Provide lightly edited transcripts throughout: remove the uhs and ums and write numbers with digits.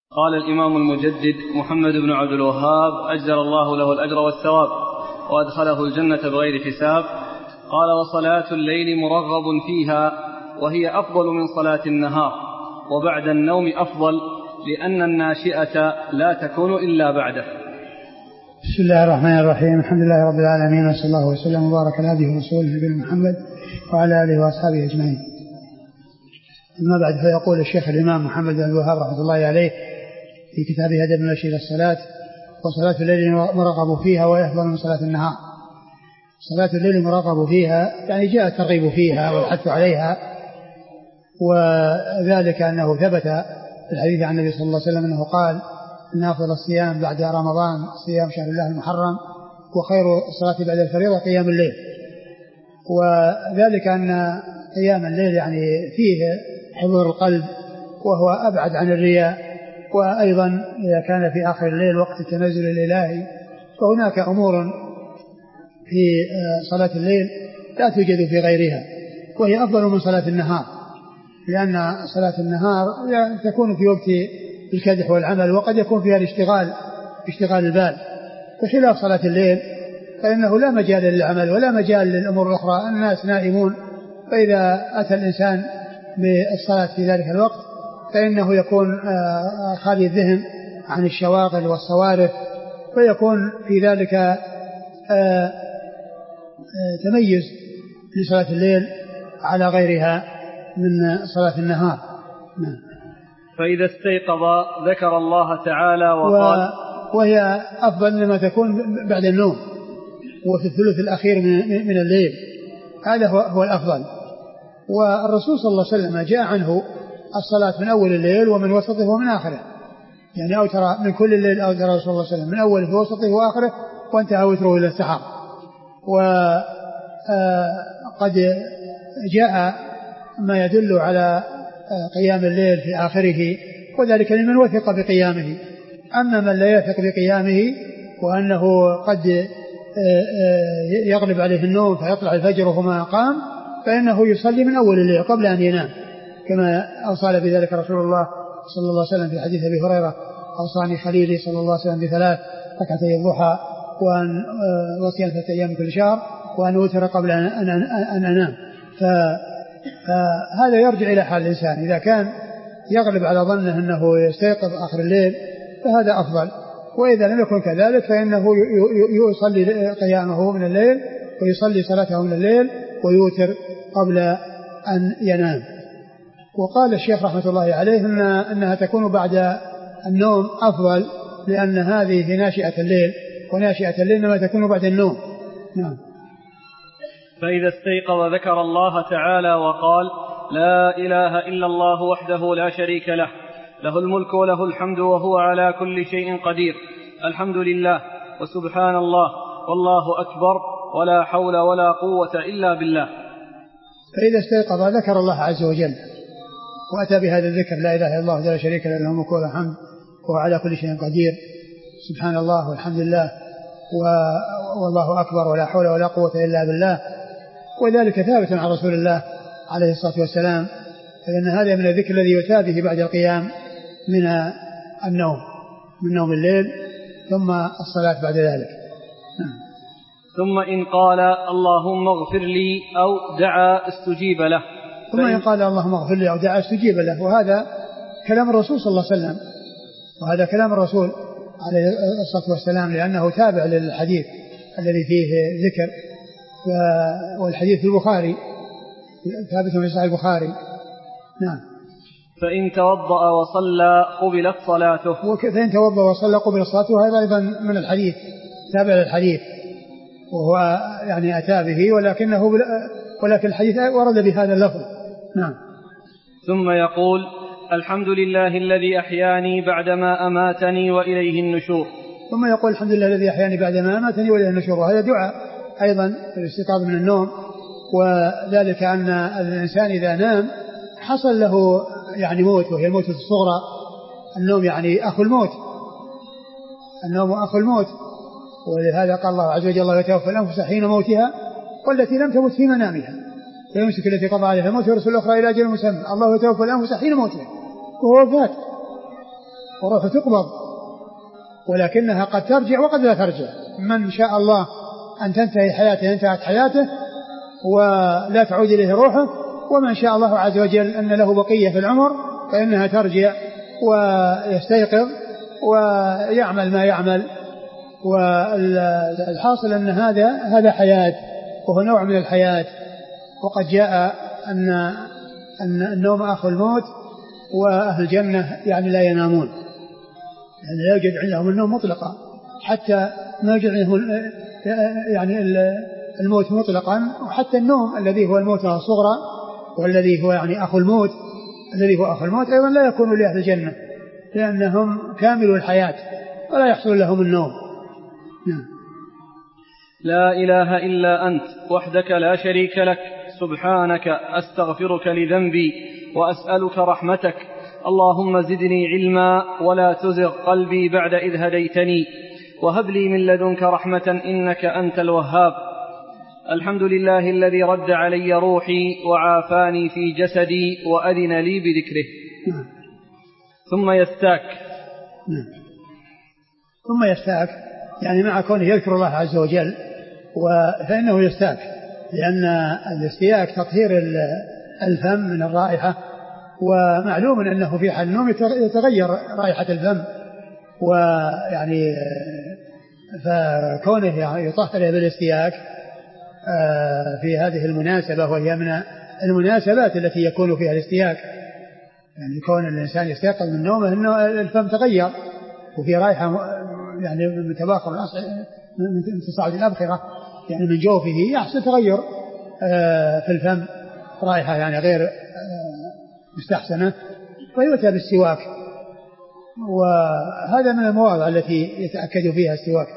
قال الإمام المجدد محمد بن عبد الوهاب أجزل الله له الأجر والثواب وأدخله الجنة بغير حساب. قال: وصلاة الليل مرغب فيها، وهي أفضل من صلاة النهار، وبعد النوم أفضل، لأن الناشئة لا تكون إلا بعده. بسم الله الرحمن الرحيم. الحمد لله رب العالمين، وصلى الله وسلم وبارك على عبده ورسوله نبينا محمد وعلى آله وأصحابه أجمعين. أما بعد، فيقول الشيخ الإمام محمد بن الوهاب رحمة الله عليه في كتابه هدى المشي إلى الصلاة: وصلاة الليل مرغب فيها، وهي أفضل من صلاة النهار. صلاة الليل مرغب فيها يعني جاء الترغيب فيها والحث عليها، وذلك أنه ثبت في الحديث عن النبي صلى الله عليه وسلم أنه قال: إن أفضل الصيام بعد رمضان صيام شهر الله المحرم، وخير الصلاة بعد الفريضة قيام الليل. وذلك أن قيام الليل يعني فيه حضور القلب، وهو أبعد عن الرياء. وأيضا إذا كان في آخر الليل وقت التنزل الإلهي، فهناك أمور في صلاة الليل لا توجد في غيرها، وهي أفضل من صلاة النهار، لأن صلاة النهار تكون في وقت الكدح والعمل، وقد يكون فيها اشتغال البال، بخلاف صلاة الليل فإنه لا مجال للعمل ولا مجال للأمور الأخرى، الناس نائمون، فإذا أتى الإنسان بالصلاة في ذلك الوقت فإنه يكون خالي الذهن عن الشواغل والصوارف، فيكون في ذلك تميز لصلاة الليل على غيرها من صلاة النهار. فإذا استيقظ ذكر الله تعالى وقال، وهي أفضل لما تكون بعد النوم وفي الثلث الأخير من الليل، هذا هو الأفضل. والرسول صلى الله عليه وسلم جاء عنه الصلاة من أول الليل ومن وسطه ومن آخره، يعني أوتر من كل الليل، أوتر رسول الله صلى الله عليه وسلم من أوله ووسطه وآخره، وانتهى وتره إلى السحر. وقد جاء ما يدل على قيام الليل في آخره، وذلك لمن وثق بقيامه. أما من لا يثق بقيامه وأنه قد يغلب عليه النوم فيطلع الفجر وهو قام، فإنه يصلي من أول الليل قبل أن ينام، كما أوصى بذلك رسول الله صلى الله عليه وسلم في حديث أبي هريرة: أوصاني خليلي صلى الله عليه وسلم بثلاث: ركعتي الضحى، وأن وصيام 3 أيام كل شهر، وأن أوتر قبل أن أنام. فهذا يرجع إلى حال الإنسان، إذا كان يغلب على ظنه أنه يستيقظ آخر الليل فهذا أفضل، وإذا لم يكن كذلك فإنه يصلي قيامه من الليل ويصلي صلاته من الليل ويوتر قبل أن ينام. وقال الشيخ رحمة الله عليه أنها تكون بعد النوم أفضل، لأن هذه ناشئة الليل، وناشئة الليل إنما تكون بعد النوم. نعم. فإذا استيقظ ذكر الله تعالى وقال: لا إله إلا الله وحده لا شريك له، له الملك وله الحمد وهو على كل شيء قدير، الحمد لله وسبحان الله والله أكبر ولا حول ولا قوة إلا بالله. فإذا استيقظ ذكر الله عز وجل وأتى بهذا الذكر: لا إله إلا الله لا شريك له، له الملك وله الحمد وهو على كل شيء قدير، سبحان الله والحمد لله والله أكبر ولا حول ولا قوة إلا بالله. وذلك ثابت عن رسول الله عليه الصلاة والسلام، فإن هذا من الذكر الذي يؤتى به بعد القيام من النوم، من نوم الليل، ثم الصلاة بعد ذلك. ثم إن قال: اللهم اغفر لي أو دعا استجيب له. ثم إن قال: اللهم اغفر لي أو دعا استجيب له. وهذا كلام الرسول صلى الله عليه وسلم، وهذا كلام الرسول عليه الصلاة والسلام، لأنه تابع للحديث الذي فيه ذكر، والحديث في البخاري ثابت في صحيح البخاري. نعم. فإن توضأ وصلى قبلت صلاته. فإن توضأ وصلى قبلت صلاته، هذا أيضا من الحديث، تابع للحديث، وهو يعني أتى به، ولكن الحديث ورد بهذا اللفظ. نعم. ثم يقول: الحمد لله الذي أحياني بعدما أماتني وإليه النشور. ثم يقول: الحمد لله الذي أحياني بعدما أماتني وإليه النشور. وهذا دعاء أيضا في الاستيقاظ من النوم، وذلك أن الإنسان إذا نام حصل له يعني موت، وهي الموت الصغرى. النوم يعني أخو الموت، النوم أخو الموت، ولهذا قال الله عز وجل: الله يتوفى الأنفس حين موتها والتي لم تمت في منامها فيمسك التي قضى عليها الموت ويرسل الأخرى إلى أجل مسمى. الله يتوفى الأنفس حين موتها، وهو وفاة. وروحه تقبض، ولكنها قد ترجع وقد لا ترجع. من شاء الله أن تنتهي حياته انتهت حياته ولا تعود إليه روحه، ومن شاء الله عز وجل أن له بقية في العمر فإنها ترجع ويستيقظ ويعمل ما يعمل. والحاصل أن هذا حياة، وهو نوع من الحياة. وقد جاء أن النوم أخو الموت، وأهل الجنة يعني لا ينامون، يعني لا يوجد عندهم النوم مطلقا، حتى ما يوجد عندهم يعني الموت مطلقا. وحتى النوم الذي هو الموت الصغرى والذي هو يعني أخو الموت، الذي هو أخو الموت أيضا لا يكون لأهل الجنة، لأنهم كاملوا الحياة ولا يحصل لهم النوم. لا إله إلا أنت وحدك لا شريك لك، سبحانك أستغفرك لذنبي وأسألك رحمتك. اللهم زدني علما ولا تزغ قلبي بعد إذ هديتني، وهب لي من لدنك رحمة إنك أنت الوهاب. الحمد لله الذي رد علي روحي وعافاني في جسدي وأذن لي بذكره. ثم يستاك يعني مع كونه يذكر الله عز وجل، فإنه يستاك، لأن الاستياك تطهير الفم من الرائحة، ومعلوم أنه في حال النوم يتغير رائحة الفم، ويعني فكونه يعني يطهر بالاستياك في هذه المناسبة، وهي من المناسبات التي يكون فيها الاستياك، يعني كون الإنسان يستيقظ من نومه أنه الفم تغير وفي رائحة يعني من تباخر من تصاعد الأبخرة يعني من جوفه، يحصل تغير في الفم، رائحة يعني غير مستحسنة، ويؤتى بالسواك، وهذا من المواضع التي يتأكد فيها السواك.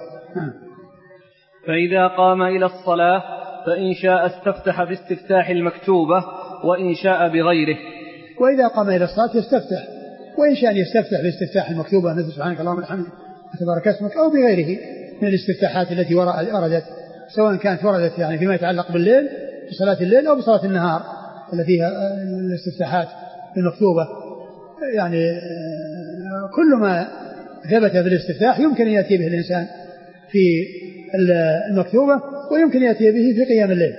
فإذا قام إلى الصلاة فإن شاء استفتح باستفتاح المكتوبة وإن شاء بغيره. وإذا قام إلى الصلاة يستفتح، وإن شاء يستفتح باستفتاح المكتوبة مثل سبحانك اللهم وبحمدك وتبارك اسمك، أو بغيره من الاستفتاحات التي وردت، سواء كانت وردت يعني فيما يتعلق بالليل بصلاة الليل أو بصلاة النهار التي فيها الاستفتاحات المكتوبة. يعني كل ما ثبت بالاستفتاح يمكن أن يأتي به الإنسان في المكتوبة، ويمكن يأتي به في قيام الليل.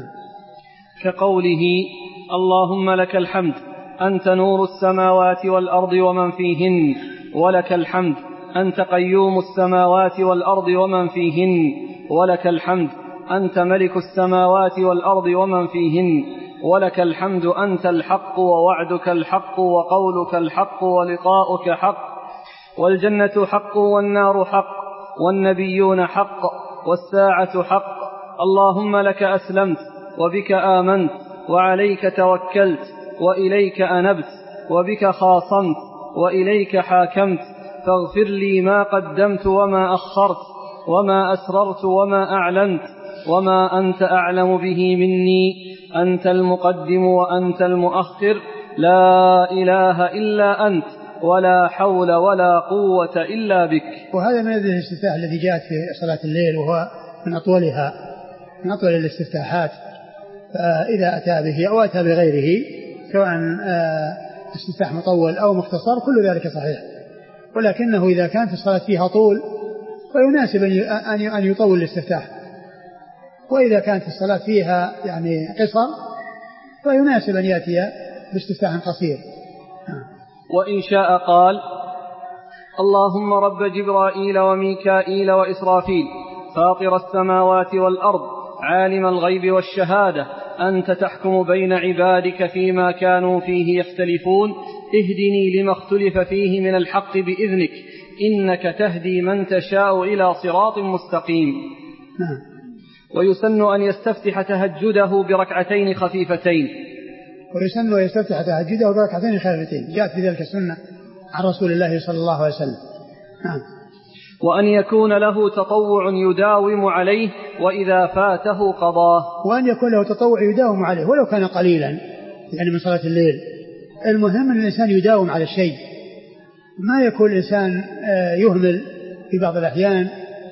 كقوله اللهم لك الحمد أنت نور السماوات والأرض ومن فيهن، ولك الحمد أنت قيوم السماوات والأرض ومن فيهن، ولك الحمد أنت ملك السماوات والأرض ومن فيهن، ولك الحمد أنت الحق ووعدك الحق وقولك الحق ولقاؤك حق، والجنة حق والنار حق والنبيون حق والساعة حق. اللهم لك أسلمت وبك آمنت وعليك توكلت وإليك أنبت وبك خاصمت وإليك حاكمت، فاغفر لي ما قدمت وما أخرت وما أسررت وما أعلنت وما أنت أعلم به مني، أنت المقدم وأنت المؤخر، لا إله إلا أنت ولا حول ولا قوة إلا بك. وهذا من الاستفتاح الذي جاءت في صلاة الليل، وهو من أطول الاستفتاحات، فإذا أتى به أو أتى بغيره سواء استفتاح مطول أو مختصر كل ذلك صحيح، ولكنه إذا كانت الصلاة فيها طول فيناسب أن يطول الاستفتاح، وإذا كانت الصلاة فيها يعني قصر فيناسب أن يأتي باستفتاح قصير. وإن شاء قال اللهم رب جبرائيل وميكائيل وإسرافيل فاطر السماوات والأرض عالم الغيب والشهادة أنت تحكم بين عبادك فيما كانوا فيه يختلفون، اهدني لما اختلف فيه من الحق بإذنك إنك تهدي من تشاء إلى صراط مستقيم. ويسن أن يستفتح تهجده بركعتين خفيفتين. ويسن أن يستفتح تهجده بركعتين خفيفتين، جاءت في ذلك السنة عن رسول الله صلى الله عليه وسلم. وأن يكون له تطوع يداوم عليه وإذا فاته قضاه. وأن يكون له تطوع يداوم عليه ولو كان قليلا يعني من صلاة الليل. المهم أن الإنسان يداوم على الشيء، ما يكون الإنسان يهمل في بعض الأحيان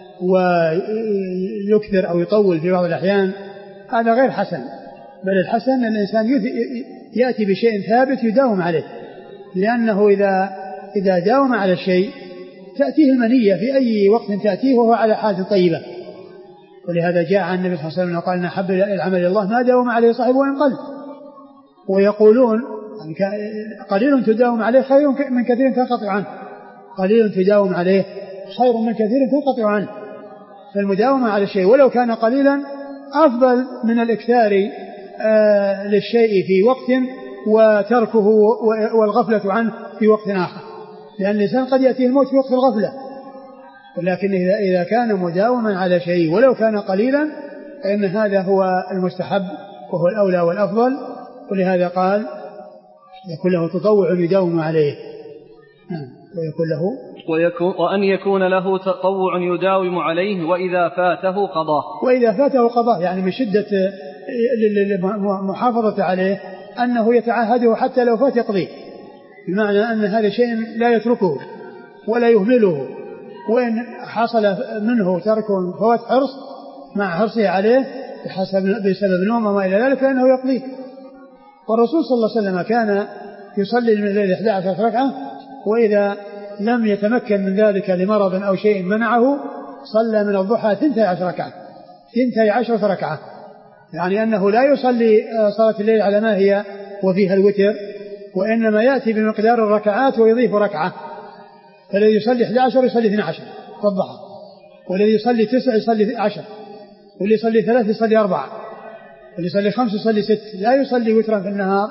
ويكثر أو يطول في بعض الأحيان، هذا غير حسن، بل الحسن أن الإنسان يأتي بشيء ثابت يداوم عليه، لأنه إذا داوم على الشيء تأتيه المنية في أي وقت تأتيه وهو على حالة طيبة. ولهذا جاء عن النبي صلى الله عليه وسلم قال إن أحب العمل إلى الله ما داوم عليه صاحبه وإن قل. ويقولون قليل تداوم عليه خير من كثير تنقطع عنه. قليل تداوم عليه خير من كثير تنقطع عنه. فالمداومة على الشيء ولو كان قليلا أفضل من الإكثار للشيء في وقت وتركه والغفلة عنه في وقت آخر، لأن الإنسان قد يأتيه الموت في وقت الغفلة. ولكن إذا كان مداوما على شيء ولو كان قليلا فإن هذا هو المستحب وهو الأولى والأفضل. ولهذا قال يكون له تطوع يداوم عليه، ويكون له وأن يكون له تطوع يداوم عليه وإذا فاته قضاه. وإذا فاته قضاه يعني من شدة المحافظة عليه أنه يتعاهده حتى لو فات يقضيه، بمعنى أن هذا شيء لا يتركه ولا يهمله، وإن حصل منه ترك فوات حرص مع حرصه عليه بسبب نوم وما إلى ذلك فإنه يقضيه. والرسول صلى الله عليه وسلم كان يصلي من الليل 11 ركعة، وإذا لم يتمكن من ذلك لمرض أو شيء منعه صلى من الضحى 12 ركعة 12 ركعة، يعني أنه لا يصلي صلاة الليل على ما هي وفيها الوتر، وإنما يأتي بمقدار الركعات ويضيف ركعة. فالذي يصلي 11 يصلي 12 في الضحى، والذي يصلي 9 يصلي 10، واللي يصلي 3 يصلي 4، واللي يصلي 5 يصلي 6. لا يصلي وترا في النهار،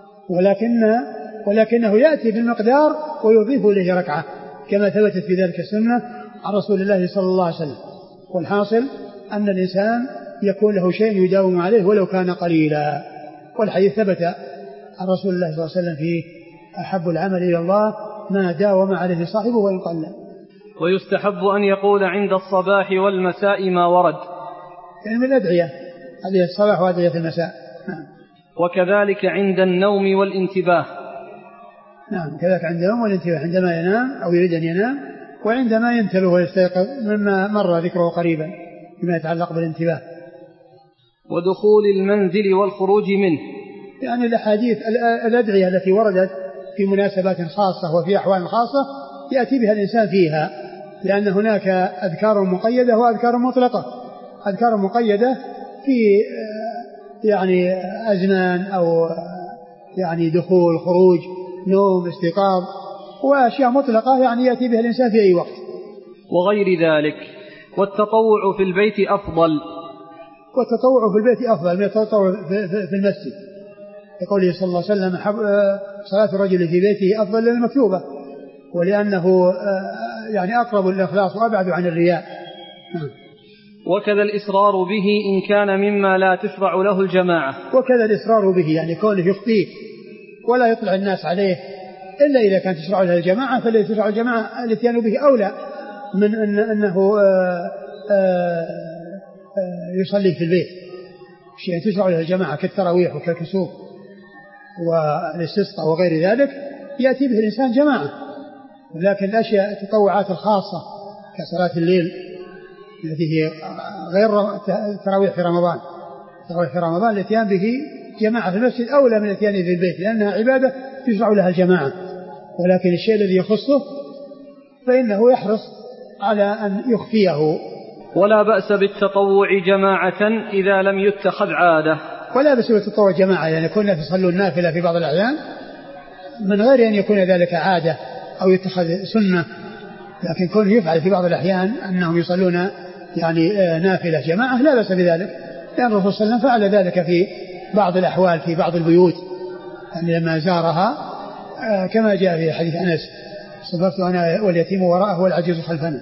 ولكنه يأتي بالمقدار ويضيف إليه ركعة كما ثبتت في ذلك السنة عن رسول الله صلى الله عليه وسلم. والحاصل أن الإنسان يكون له شيء يداوم عليه ولو كان قليلا. والحديث ثبت عن رسول الله صلى الله عليه وسلم في أحب العمل إلى الله ما داوم عليه صاحبه وإن قل. ويستحب أن يقول عند الصباح والمساء ما ورد، يعني من الأدعية هذه الصباح وأدعية المساء. نعم. وكذلك عند النوم والانتباه. نعم كذلك عند النوم والانتباه، عندما ينام أو يريد أن ينام، وعندما ينتبه ويستيقظ مما مر ذكره قريبا بما يتعلق بالانتباه. ودخول المنزل والخروج منه، يعني الأحاديث الأدعية التي وردت في مناسبات خاصة وفي أحوال خاصة يأتي بها الإنسان فيها، لأن هناك أذكار مقيدة وأذكار مطلقة. أذكار مقيدة في يعني أزمان أو يعني دخول خروج نوم استيقاظ، وأشياء مطلقة يعني يأتي بها الإنسان في أي وقت وغير ذلك. والتطوع في البيت أفضل، والتطوع في البيت أفضل من التطوع في المسجد، يقول صلى الله عليه وسلم صلاة الرجل في بيته أفضل من المكتوبة، ولأنه يعني أقرب للإخلاص وأبعد عن الرياء. وكذا الإصرار به إن كان مما لا تشرع له الجماعة. وكذا الإصرار به يعني كونه يخفيه ولا يطلع الناس عليه إلا إذا كان تشرع له الجماعة، فالذي تشرع الجماعة الاتيان به أولى من أنه يصلي في البيت. شيء تشرع له الجماعة كالتراويح وكالكسوف والاستسقاء وغير ذلك يأتي به الإنسان جماعة. ولكن الأشياء التطوعات الخاصة كصلاة الليل التي هي غير التراويح في رمضان، التراويح في رمضان الاتيان به جماعة في المسجد أولى من الاتيان في البيت، لأنها عبادة تشرع لها الجماعة. ولكن الشيء الذي يخصه فإنه يحرص على أن يخفيه. ولا بأس بالتطوع جماعة إذا لم يتخذ عادة. ولا بأس بالتطوع جماعة يعني كنا تصلوا النافلة في بعض الأحيان من غير أن يكون ذلك عادة أو يتخذ سنة، لكن كونه يفعل في بعض الأحيان أنهم يصلون يعني نافلة جماعة لا بأس بذلك، لأن الرسول صلى الله عليه وسلم فعل ذلك في بعض الأحوال في بعض البيوت، يعني لما زارها كما جاء في حديث أنس صففت أنا واليتيم وراءه والعجوز خلفنا.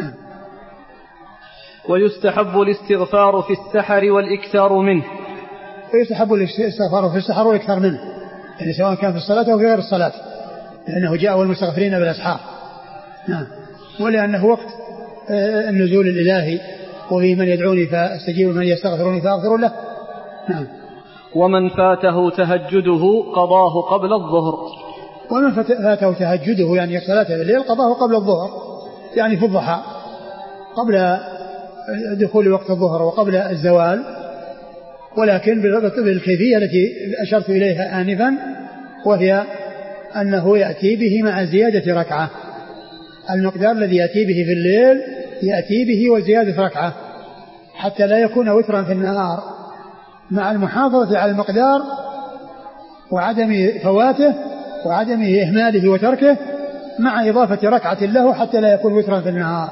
ويستحب الاستغفار في السحر والإكثار منه. ويستحب الاستغفار في السحر والإكثار منه، يعني سواء كان في الصلاة أو في غير الصلاة، لأنه جاء والمستغفرين بالأسحار. ولأنه وقت النزول الإلهي، وفي من يدعوني فاستجيب من يستغفروني فأغفر له. ومن فاته تهجده قضاه قبل الظهر. ومن فاته تهجده يعني صلاة الليل قضاه قبل الظهر، يعني في الضحى قبل دخول وقت الظهر وقبل الزوال، ولكن بالكيفية التي أشرت إليها آنفا، وهي أنه يأتي به مع زيادة ركعة، المقدار الذي يأتي به في الليل يأتي به وزيادة ركعة حتى لا يكون وترا في النهار، مع المحافظة على المقدار وعدم فواته وعدم إهماله وتركه، مع إضافة ركعة له حتى لا يكون وترا في النهار.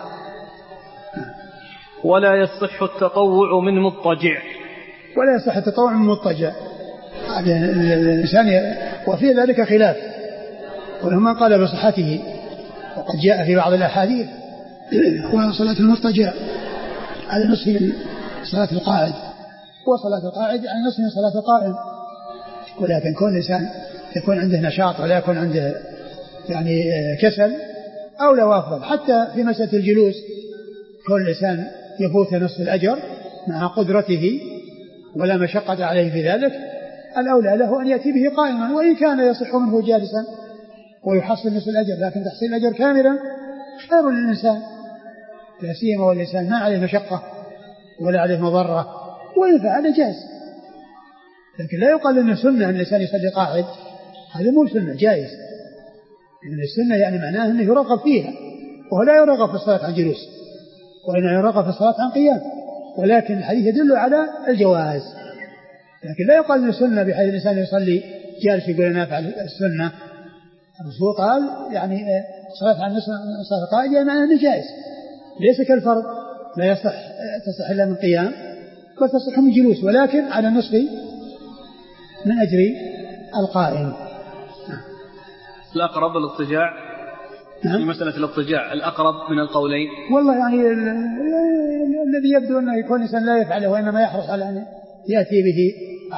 ولا يصح التطوع من مضطجع. ولا يصح التطوع من مضطجع الإنسان، وفي ذلك خلاف، ولما قال بصحته، وقد جاء في بعض الأحاديث وصلاة المضطجع على نصف من صلاة القاعد، وصلاة القاعد على نصف من صلاة القائم، ولكن كل إنسان يكون عنده نشاط ولا يكون عنده يعني كسل أولى وأفضل. حتى في مسألة الجلوس كل إنسان يفوت نصف الأجر مع قدرته ولا مشقة عليه في ذلك، الأولى له أن يأتي به قائما، وإن كان يصح منه جالسا ويحصل نصف الأجر، لكن تحصيل الأجر كاملا خير للإنسان، لا سيما والإنسان ما عليه مشقة ولا عليه مضرة، وإن فعل جاز. لكن لا يقال أن السنة أن الإنسان يصلي قاعد، هذا مو سنة، جائز. إن السنة يعني معناه أنه يرغب فيها، وهو لا يرغب في الصلاة عن جلوس، وإنه يرغب في الصلاة عن قيام، ولكن الحديث يدل على الجواز. لكن لا يقال أن السنة بحيث الإنسان يصلي جالس يقول أنا أفعل السنة. الرسول قال يعني صلاة عن صلاة القائد يعني معناه أنه جائز، ليس كالفرض لا تصح إلا من قيام، بل تصح من جلوس، ولكن على النصف من أجر القائم. الأقرب الاضطجاع. في مسألة الاضطجاع الأقرب من القولين. والله يعني الذي يبدو أنه يكون إنسان لا يفعله، وإنما يحرص على أن يأتي به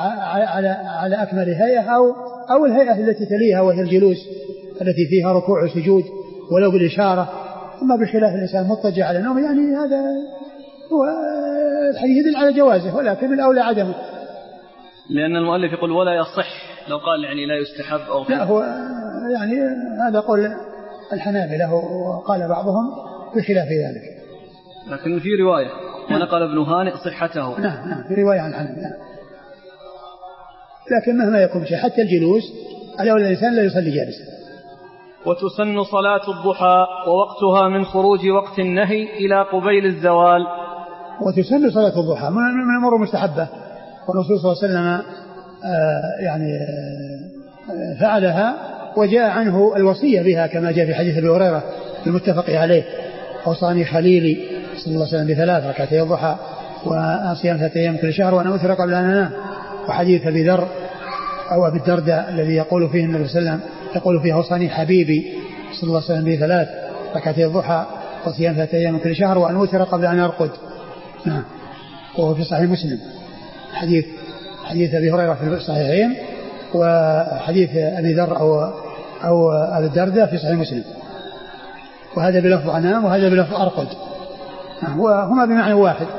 على أكمل هيئة أو الهيئة التي تليها، وهي الجلوس التي فيها ركوع وسجود ولو بالإشارة. أما بخلاف الإنسان مضطجع على نوم، يعني هذا هو الحديث يدل على جوازه، ولكن الأولى عدمه. لأن المؤلف يقول ولا يصح، لو قال يعني لا يستحب أو لا، هو يعني هذا قول الحنابلة، وقال بعضهم بخلاف ذلك. لكن في رواية ونقل ابن هانئ صحته. نعم في رواية عن الحنابلة. لكن مهما يكون شيء حتى الجلوس الأولى الإنسان لا يصلي جالسا. وتسن صلاة الضحى ووقتها من خروج وقت النهي إلى قبيل الزوال. وتسن صلاة الضحى من الأمور المستحبة، والرسول صلى الله عليه وسلم فعلها، وجاء عنه الوصية بها كما جاء في حديث أبي هريرة المتفق عليه: أوصاني خليلي صلى الله عليه وسلم ب3 ركعتي الضحى وصيام 3 أيام كل شهر وأنا أوتر قبل أن أنام. وحديث أبي ذر أو أبي الدرداء الذي يقول فيه النبي صلى الله عليه وسلم يقول فيه: أوصاني حبيبي صلى الله عليه وسلم ب3 ركعتي الضحى وصيام 3 أيام كل شهر وأن أوتر قبل أن أرقد. نعم. وهو في صحيح مسلم حديث أبي هريرة في الصحيحين، وحديث أبي ذر أو أبي الدرداء في صحيح مسلم، وهذا بلفظ أنام وهذا بلفظ أرقد، وهما بمعنى واحد.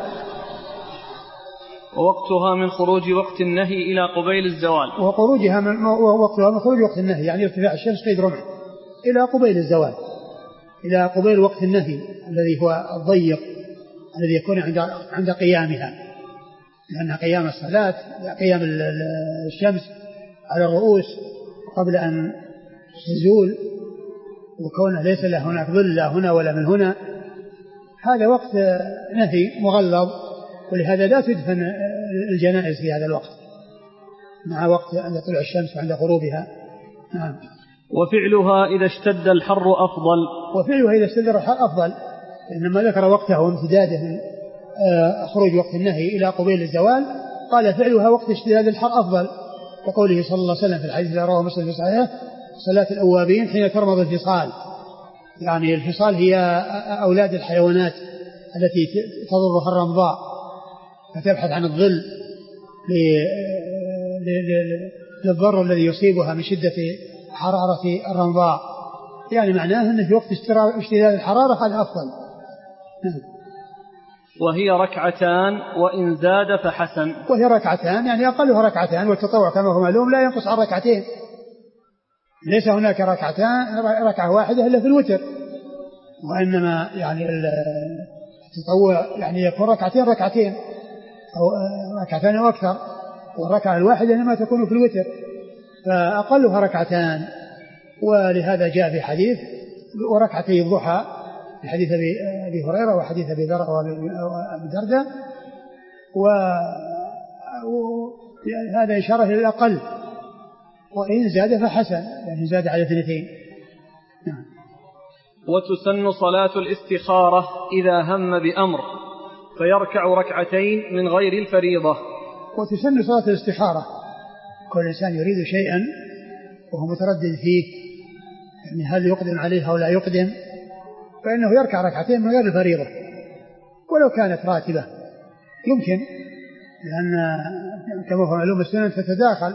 ووقتها من خروج وقت النهي إلى قبيل الزوال. وقروجها ووقتها من خروج وقت النهي يعني ارتفاع الشمس قيد رمح إلى قبيل الزوال، إلى قبيل وقت النهي الذي هو الضيق الذي يكون عند قيامها، لأن قيام الصلاة قيام الشمس على الرؤوس قبل أن تزول، وكونه ليس له هناك ظل لا هنا ولا من هنا، هذا وقت نهي مغلظ، ولهذا لا تدفن الجنائز في هذا الوقت مع وقت عند طلوع الشمس وعند غروبها. نعم. وفعلها إذا اشتد الحر أفضل. وفعلها إذا اشتد الحر أفضل، إنما ذكر وقته وامتداده من خروج وقت النهي إلى قبيل الزوال، قال فعلها وقت اشتداد الحر أفضل، وقوله صلى الله عليه وسلم في الحديث الذي رواه مسلم في صحيحه: صلاة الأوابين حين ترمض الفصال. يعني الفصال هي أولاد الحيوانات التي تضرها الرمضاء، فتبحث عن الظل للضر الذي يصيبها من شدة حرارة الرمضاء، يعني معناه أنه في وقت اشتداد الحرارة هذا أفضل. وهي ركعتان وإن زاد فحسن. وهي ركعتان يعني أقلها ركعتان، والتطوع كما هو معلوم لا ينقص عن ركعتين، ليس هناك ركعة واحدة إلا في الوتر، وإنما يعني التطوع يعني يكون ركعتين أو ركعتين أو أكثر، والركعة الواحدة إنما تكون في الوتر، فأقلها ركعتان ولهذا جاء في حديث وركعتي الضحى في حديث أبي هريرة وحديث أبي ذر وأبي درداء، وهذا إشارة إلى الأقل، وإن زاد فحسن، يعني زاد على 2. نعم. وتسن صلاة الاستخارة إذا هم بأمر فيركع ركعتين من غير الفريضة. وتسن صلاة الاستخارة، كل إنسان يريد شيئا وهو متردد فيه، يعني هل يقدم عليه أو لا يقدم، فإنه يركع ركعتين من غير الفريضة ولو كانت راتبة، يمكن، لأن كما هو معلوم السنن تتداخل،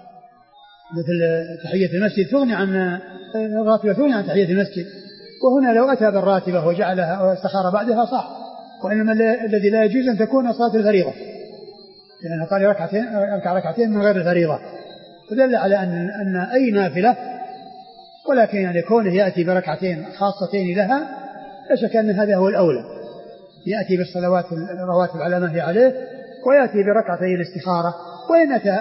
مثل تحية المسجد تغني عن الراتبة، تغني عن تحية المسجد، وهنا لو أتى بالراتبة وجعلها أو استخار بعدها صح، وإنما الذي لا يجوز أن تكون صلاة الفريضة، لأنه قال يركع ركعتين من غير الفريضة، فدل على أن أي نافلة، ولكن يعني كونه يأتي بركعتين خاصتين لها لا شك أن هذا هو الأولى، يأتي بالصلوات الرواتب على ما هي عليه، ويأتي بركعتين الاستخارة، وإن أتى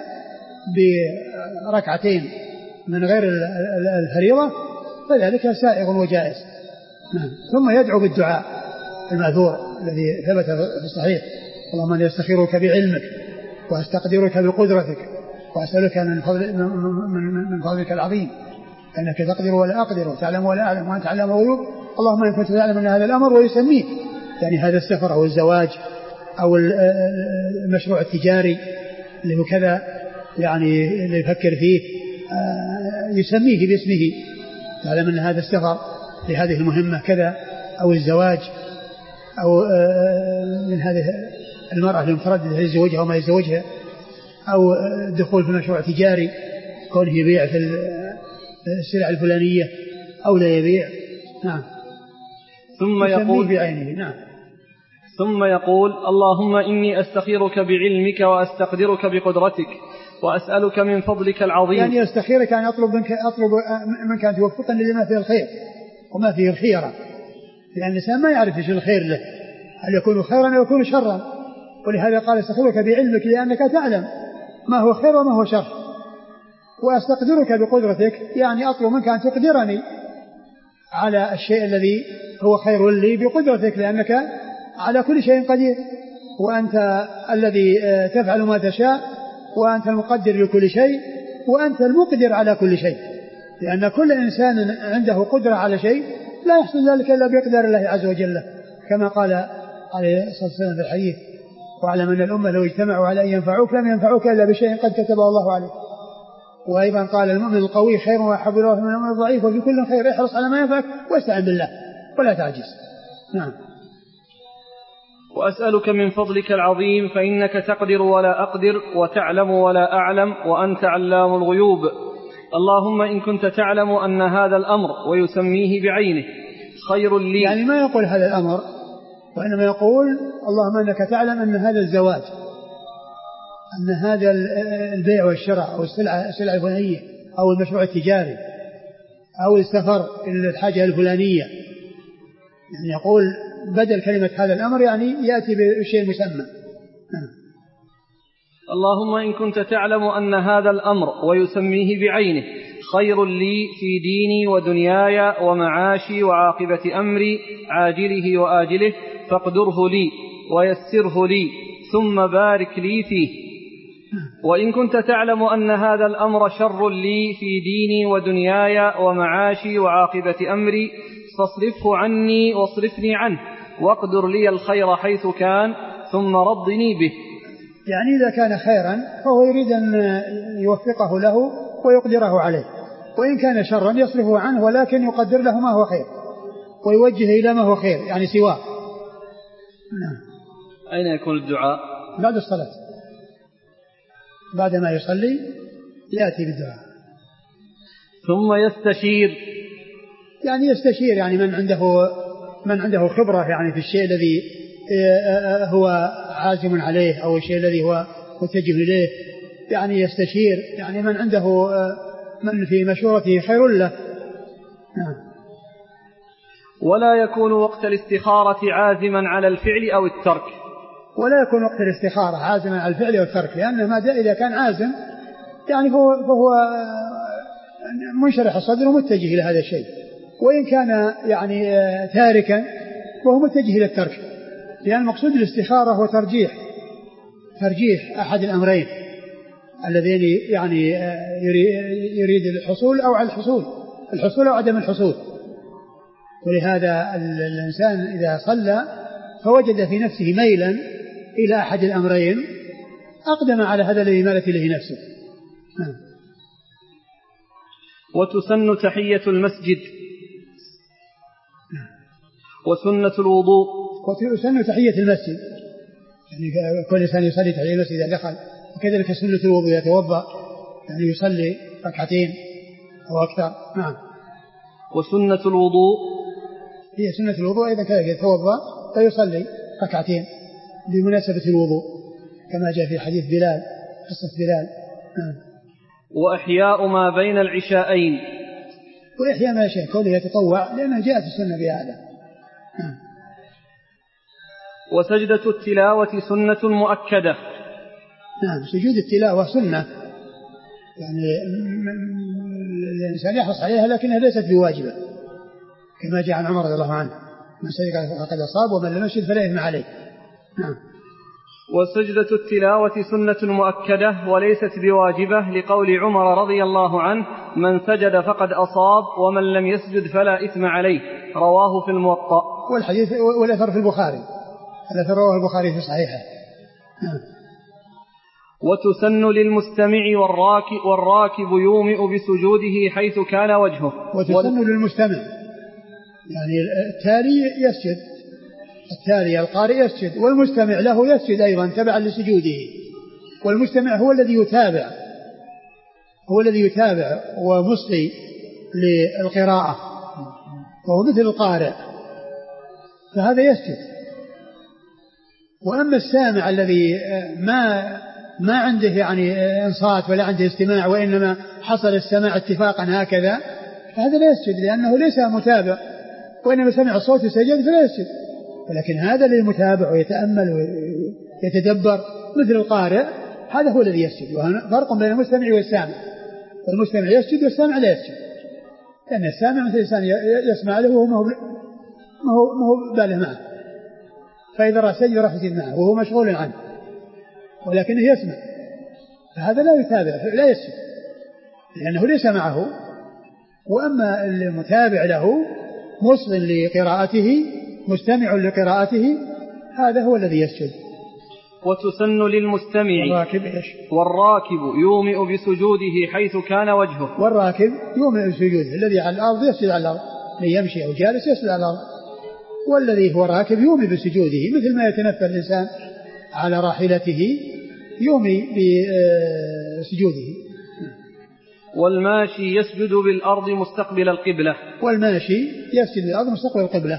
بركعتين من غير الفريضة فذلك سائغ وجائز. ثم يدعو بالدعاء المأثور الذي ثبت في الصحيح: اللهم أني أستخيرك بعلمك وأستقدرك بقدرتك وأسألك من فضلك العظيم أنك تقدر ولا أقدر وتعلم ولا أعلم وأنت علام الغيوب، اللهم إن كنت تعلم أن هذا الأمر، ويسميه يعني هذا السفر أو الزواج أو المشروع التجاري اللي هو كذا، يعني اللي يفكر فيه يسميه باسمه، تعلم أن هذا السفر لهذه المهمة كذا، أو الزواج، أو من هذه المرأة المترددة لزوجها وما يزوجها، أو الدخول في مشروع تجاري كونه يبيع في السلع الفلانية أو لا يبيع. نعم. ثم يقول بعينه. نعم. ثم يقول: اللهم إني أستخيرك بعلمك وأستقدرك بقدرتك وأسألك من فضلك العظيم. يعني أستخيرك أن أطلب منك أن توفقني لما فيه الخير وما فيه الخيرة، لأن الإنسان ما يعرف إيش الخير له، هل يكون خيرا أو يكون شرا، ولهذا قال استخيرك بعلمك لأنك تعلم ما هو خير وما هو شر، وأستقدرك بقدرتك يعني أطلب منك أن تقدرني على الشيء الذي هو خير لي بقدرتك، لأنك على كل شيء قدير، وأنت الذي تفعل ما تشاء، وأنت المقدر لكل شيء، وأنت المقدر على كل شيء، لأن كل إنسان عنده قدرة على شيء لا يحصل ذلك إلا بإقدار الله عز وجل، كما قال عليه الصلاة والسلام في الحديث: واعلم أن الأمة لو اجتمعوا على أن ينفعوك لم ينفعوك إلا بشيء قد كتبه الله عليك. وأيضا قال: المؤمن القوي خير وأحب الله من المؤمن الضعيف، وفي كل خير احرص على ما ينفعك واستعن بالله ولا تعجز. نعم. وأسألك من فضلك العظيم فإنك تقدر ولا أقدر وتعلم ولا أعلم وأنت علام الغيوب. اللهم إن كنت تعلم أن هذا الأمر ويسميه بعينه خير لي، يعني ما يقول هذا الأمر، وإنما يقول: اللهم أنك تعلم أن هذا الزواج، أن هذا البيع والشراء أو السلعة الفلانية أو المشروع التجاري أو السفر إلى الحاجة الفلانية، يعني يقول بدل كلمة هذا الأمر يعني يأتي بشيء مسمى. اللهم إن كنت تعلم أن هذا الأمر ويسميه بعينه خير لي في ديني ودنياي ومعاشي وعاقبة أمري عاجله وآجله فاقدره لي ويسره لي ثم بارك لي فيه. وإن كنت تعلم أن هذا الأمر شر لي في ديني ودنياي ومعاشي وعاقبة أمري فاصرفه عني واصرفني عنه واقدر لي الخير حيث كان ثم رضني به. يعني إذا كان خيرا فهو يريد أن يوفقه له ويقدره عليه، وإن كان شرا يصرفه عنه ولكن يقدر له ما هو خير ويوجه إلى ما هو خير يعني سواه. أين يكون الدعاء؟ بعد الصلاة، بعد ما يصلي يأتي بالدعاء. ثم يستشير، يعني يستشير يعني من عنده خبرة يعني في الشيء الذي هو عازم عليه أو الشيء الذي هو متجه إليه، يعني يستشير يعني من عنده من في مشورته خير له. ولا يكون وقت الاستخارة عازما على الفعل أو الترك، ولا يكون وقت الاستخارة عازما على الفعل أو الترك، لأن ما إذا كان عازم يعني فهو منشرح الصدر ومتجه إلى هذا الشيء، وإن كان يعني تاركا وهو متجه إلى الترك، لأن المقصود الاستخارة هو ترجيح أحد الأمرين الذين يعني يريد الحصول أو على الحصول أو عدم الحصول. ولهذا الإنسان إذا صلى فوجد في نفسه ميلا إلى أحد الأمرين أقدم على هذا الذي مالت إليه نفسه. وتسن تحية المسجد وسنة الوضوء. وتسن تحية المسجد، يعني كل إنسان يصلي تحية المسجد إذا دخل، وكذلك سنة الوضوء يتوضأ يعني يصلي ركعتين أو أكثر. نعم. وسنة الوضوء هي سنة الوضوء أيضا كذلك يتوضأ فيصلي ركعتين بمناسبة الوضوء كما جاء في حديث بلال، قصة بلال. وإحياء ما بين العشاءين. وإحياء ما يشاء كونه يتطوع لأنها جاءت السنة بهذا. وسجدة التلاوة سنة مؤكدة. نعم، سجود التلاوة سنة يعني الإنسان يحرص عليها لكنها ليست بواجبة، كما جاء عن عمر رضي الله عنه من سجد فقد أصاب ومن لم يسجد فلا إثم عليه. نعم. وسجدة التلاوة سنة مؤكدة وليست بواجبة لقول عمر رضي الله عنه من سجد فقد أصاب ومن لم يسجد فلا إثم عليه، رواه في الموطأ. والحديث والأثر في البخاري، الأثر رواه البخاري في صحيحه. وتسن للمستمع والراكب يومئ بسجوده حيث كان وجهه. وتسن للمستمع يعني التالي يسجد، التالي القارئ يسجد، والمستمع له يسجد أيضا تبعا لسجوده. والمستمع هو الذي يتابع ومصغي للقراءة، وهو مثل القارئ فهذا يسجد. وأما السامع الذي ما عنده يعني انصات ولا عنده استماع وإنما حصل السماع اتفاقا هكذا فهذا لا يسجد، لأنه ليس متابع وإنما سمع الصوت وسجد فلا يسجد. ولكن هذا للمتابع ويتأمل ويتدبر مثل القارئ هذا هو الذي يسجد. فرق بين المستمع والسامع، المستمع يسجد والسامع لا يسجد، لأن السامع مثل الإنسان يسمع له وهو ما هو باله معه، فإذا رأى سجد راح يسجد معه وهو مشغول عنه، ولكنه يسمع، فهذا لا يتابع لا يسجد لأنه ليس معه. وأما المتابع له مصغ لقراءته مستمع لقراءته هذا هو الذي يسجد. وتسن للمستمع والراكب يومئ بسجوده حيث كان وجهه. والراكب يومئ بسجوده، الذي على الأرض يسجد على الأرض، من يمشي أو جالس يسجد على الأرض، والذي هو راكب يومئ بسجوده مثل ما يتنفى الإنسان على راحلته يومئ بسجوده. والماشي يسجد بالأرض مستقبل القبلة. والماشي يسجد بالأرض مستقبل القبلة.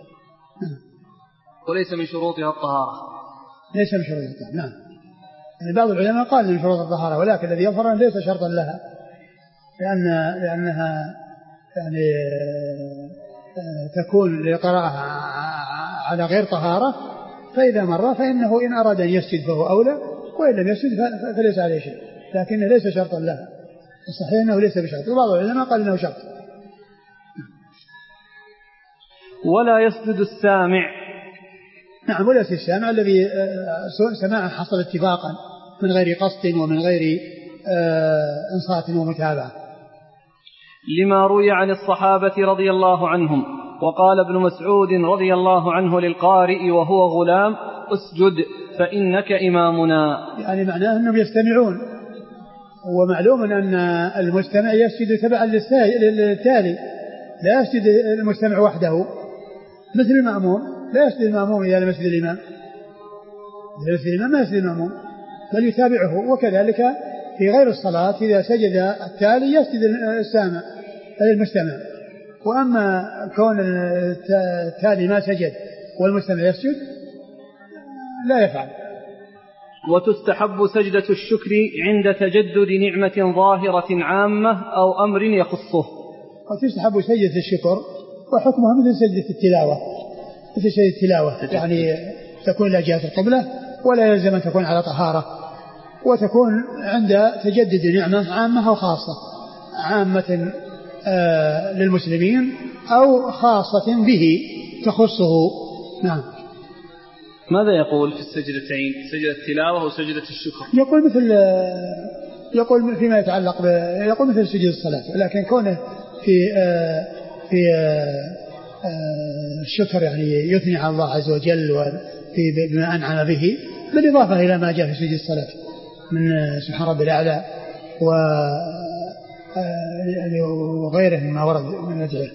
وليس من شروطها الطهارة. ليس من شروطها الطهارة. نعم. يعني بعض العلماء قال من شروط الطهارة، ولكن الذي يظهر أنه ليس شرطا لها، لأنها يعني تكون لقراءة على غير طهارة، فإذا مر فإنه إن أراد أن يسجد فهو أولى، وإن لم يسجد فليس عليه شيء، لكنه ليس شرطا لها. الصحيح أنه ليس بشرط، وبعض العلماء قال أنه شرط. ولا يسجد السامع. نعم، ولا يسجد السامع الذي سماعه حصل اتفاقا من غير قصد ومن غير انصات ومتابعة. لما روي عن الصحابة رضي الله عنهم. وقال ابن مسعود رضي الله عنه للقارئ وهو غلام اسجد فإنك إمامنا، يعني معناه أنهم يستمعون. ومعلوم أن المستمع يسجد تبعا للتالي، لا يسجد المستمع وحده مثل المأموم، لا يسجد المأموم إذا لم يسجد الإمام، إذا يسجد الإمام ما يسجد المأموم بل يتابعه. وكذلك في غير الصلاة إذا سجد التالي يسجد السامع المستمع. وأما كون التالي ما سجد والمستمع يسجد لا يفعل. وتستحب سجدة الشكر عند تجدد نعمة ظاهرة عامة أو أمر يخصه. وتستحب سجدة الشكر وحكمها مثل سجدة التلاوة، مثل سجدة التلاوة، يعني تكون إلى جهة القبلة ولا يلزم أن تكون على طهارة، وتكون عند تجدد نعمة عامة أو خاصة. عامة للمسلمين أو خاصة به تخصه. نعم. ماذا يقول في السجدتين، سجدة التلاوة وسجدة الشكر؟ يقول فيما يتعلق يقول مثل سجود الصلاة، لكن كونه في الشكر يعني يثني على الله عز وجل بما أنعم به، بالإضافة إلى ما جاء في سجود الصلاة من سبحان ربي الأعلى وغيره مما ورد من أدعية.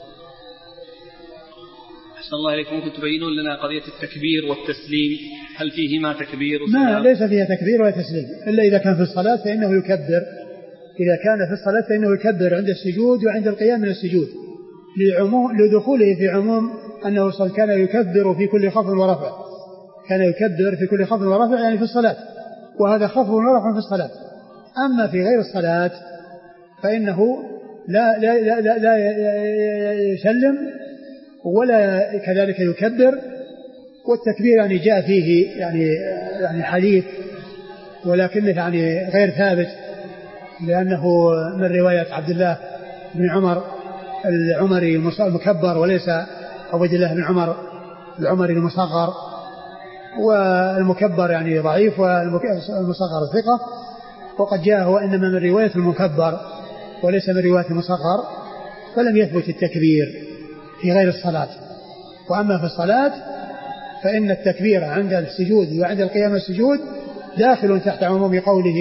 أحسن الله إليكم، ممكن تبينون لنا قضية التكبير والتسليم، هل فيهما تكبير ما ليس فيها تكبير ولا تسليم إلا إذا كان في الصلاة فإنه يكبر. إذا كان في الصلاة فإنه يكبر عند السجود وعند القيام من السجود، لدخوله في عموم أنه كان يكبر في كل خفض ورفع، كان يكبر في كل خفض ورفع يعني في الصلاة، وهذا خفض ورفع في الصلاة. أما في غير الصلاة فإنه لا يسلم ولا كذلك يكبر. والتكبير يعني جاء فيه يعني حديث، ولكنه يعني غير ثابت، لأنه من رواية عبد الله بن عمر العمري المكبر وليس عبد الله بن عمر العمري المصغر، والمكبر يعني ضعيف والمصغر ثقة، وقد جاء وإنما من رواية المكبر وليس من رواية المصغر، فلم يثبت التكبير في غير الصلاة. وأما في الصلاة فإن التكبير عند السجود وعند القيام من السجود داخل تحت عموم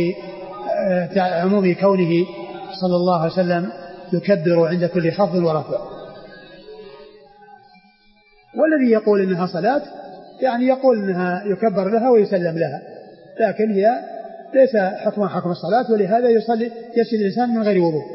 كونه صلى الله عليه وسلم يكبر عند كل خفض ورفع. والذي يقول إنها صلاة يعني يقول إنها يكبر لها ويسلم لها، لكن هي ليس حكم الصلاة، ولهذا يسجد الإنسان من غير وضوء.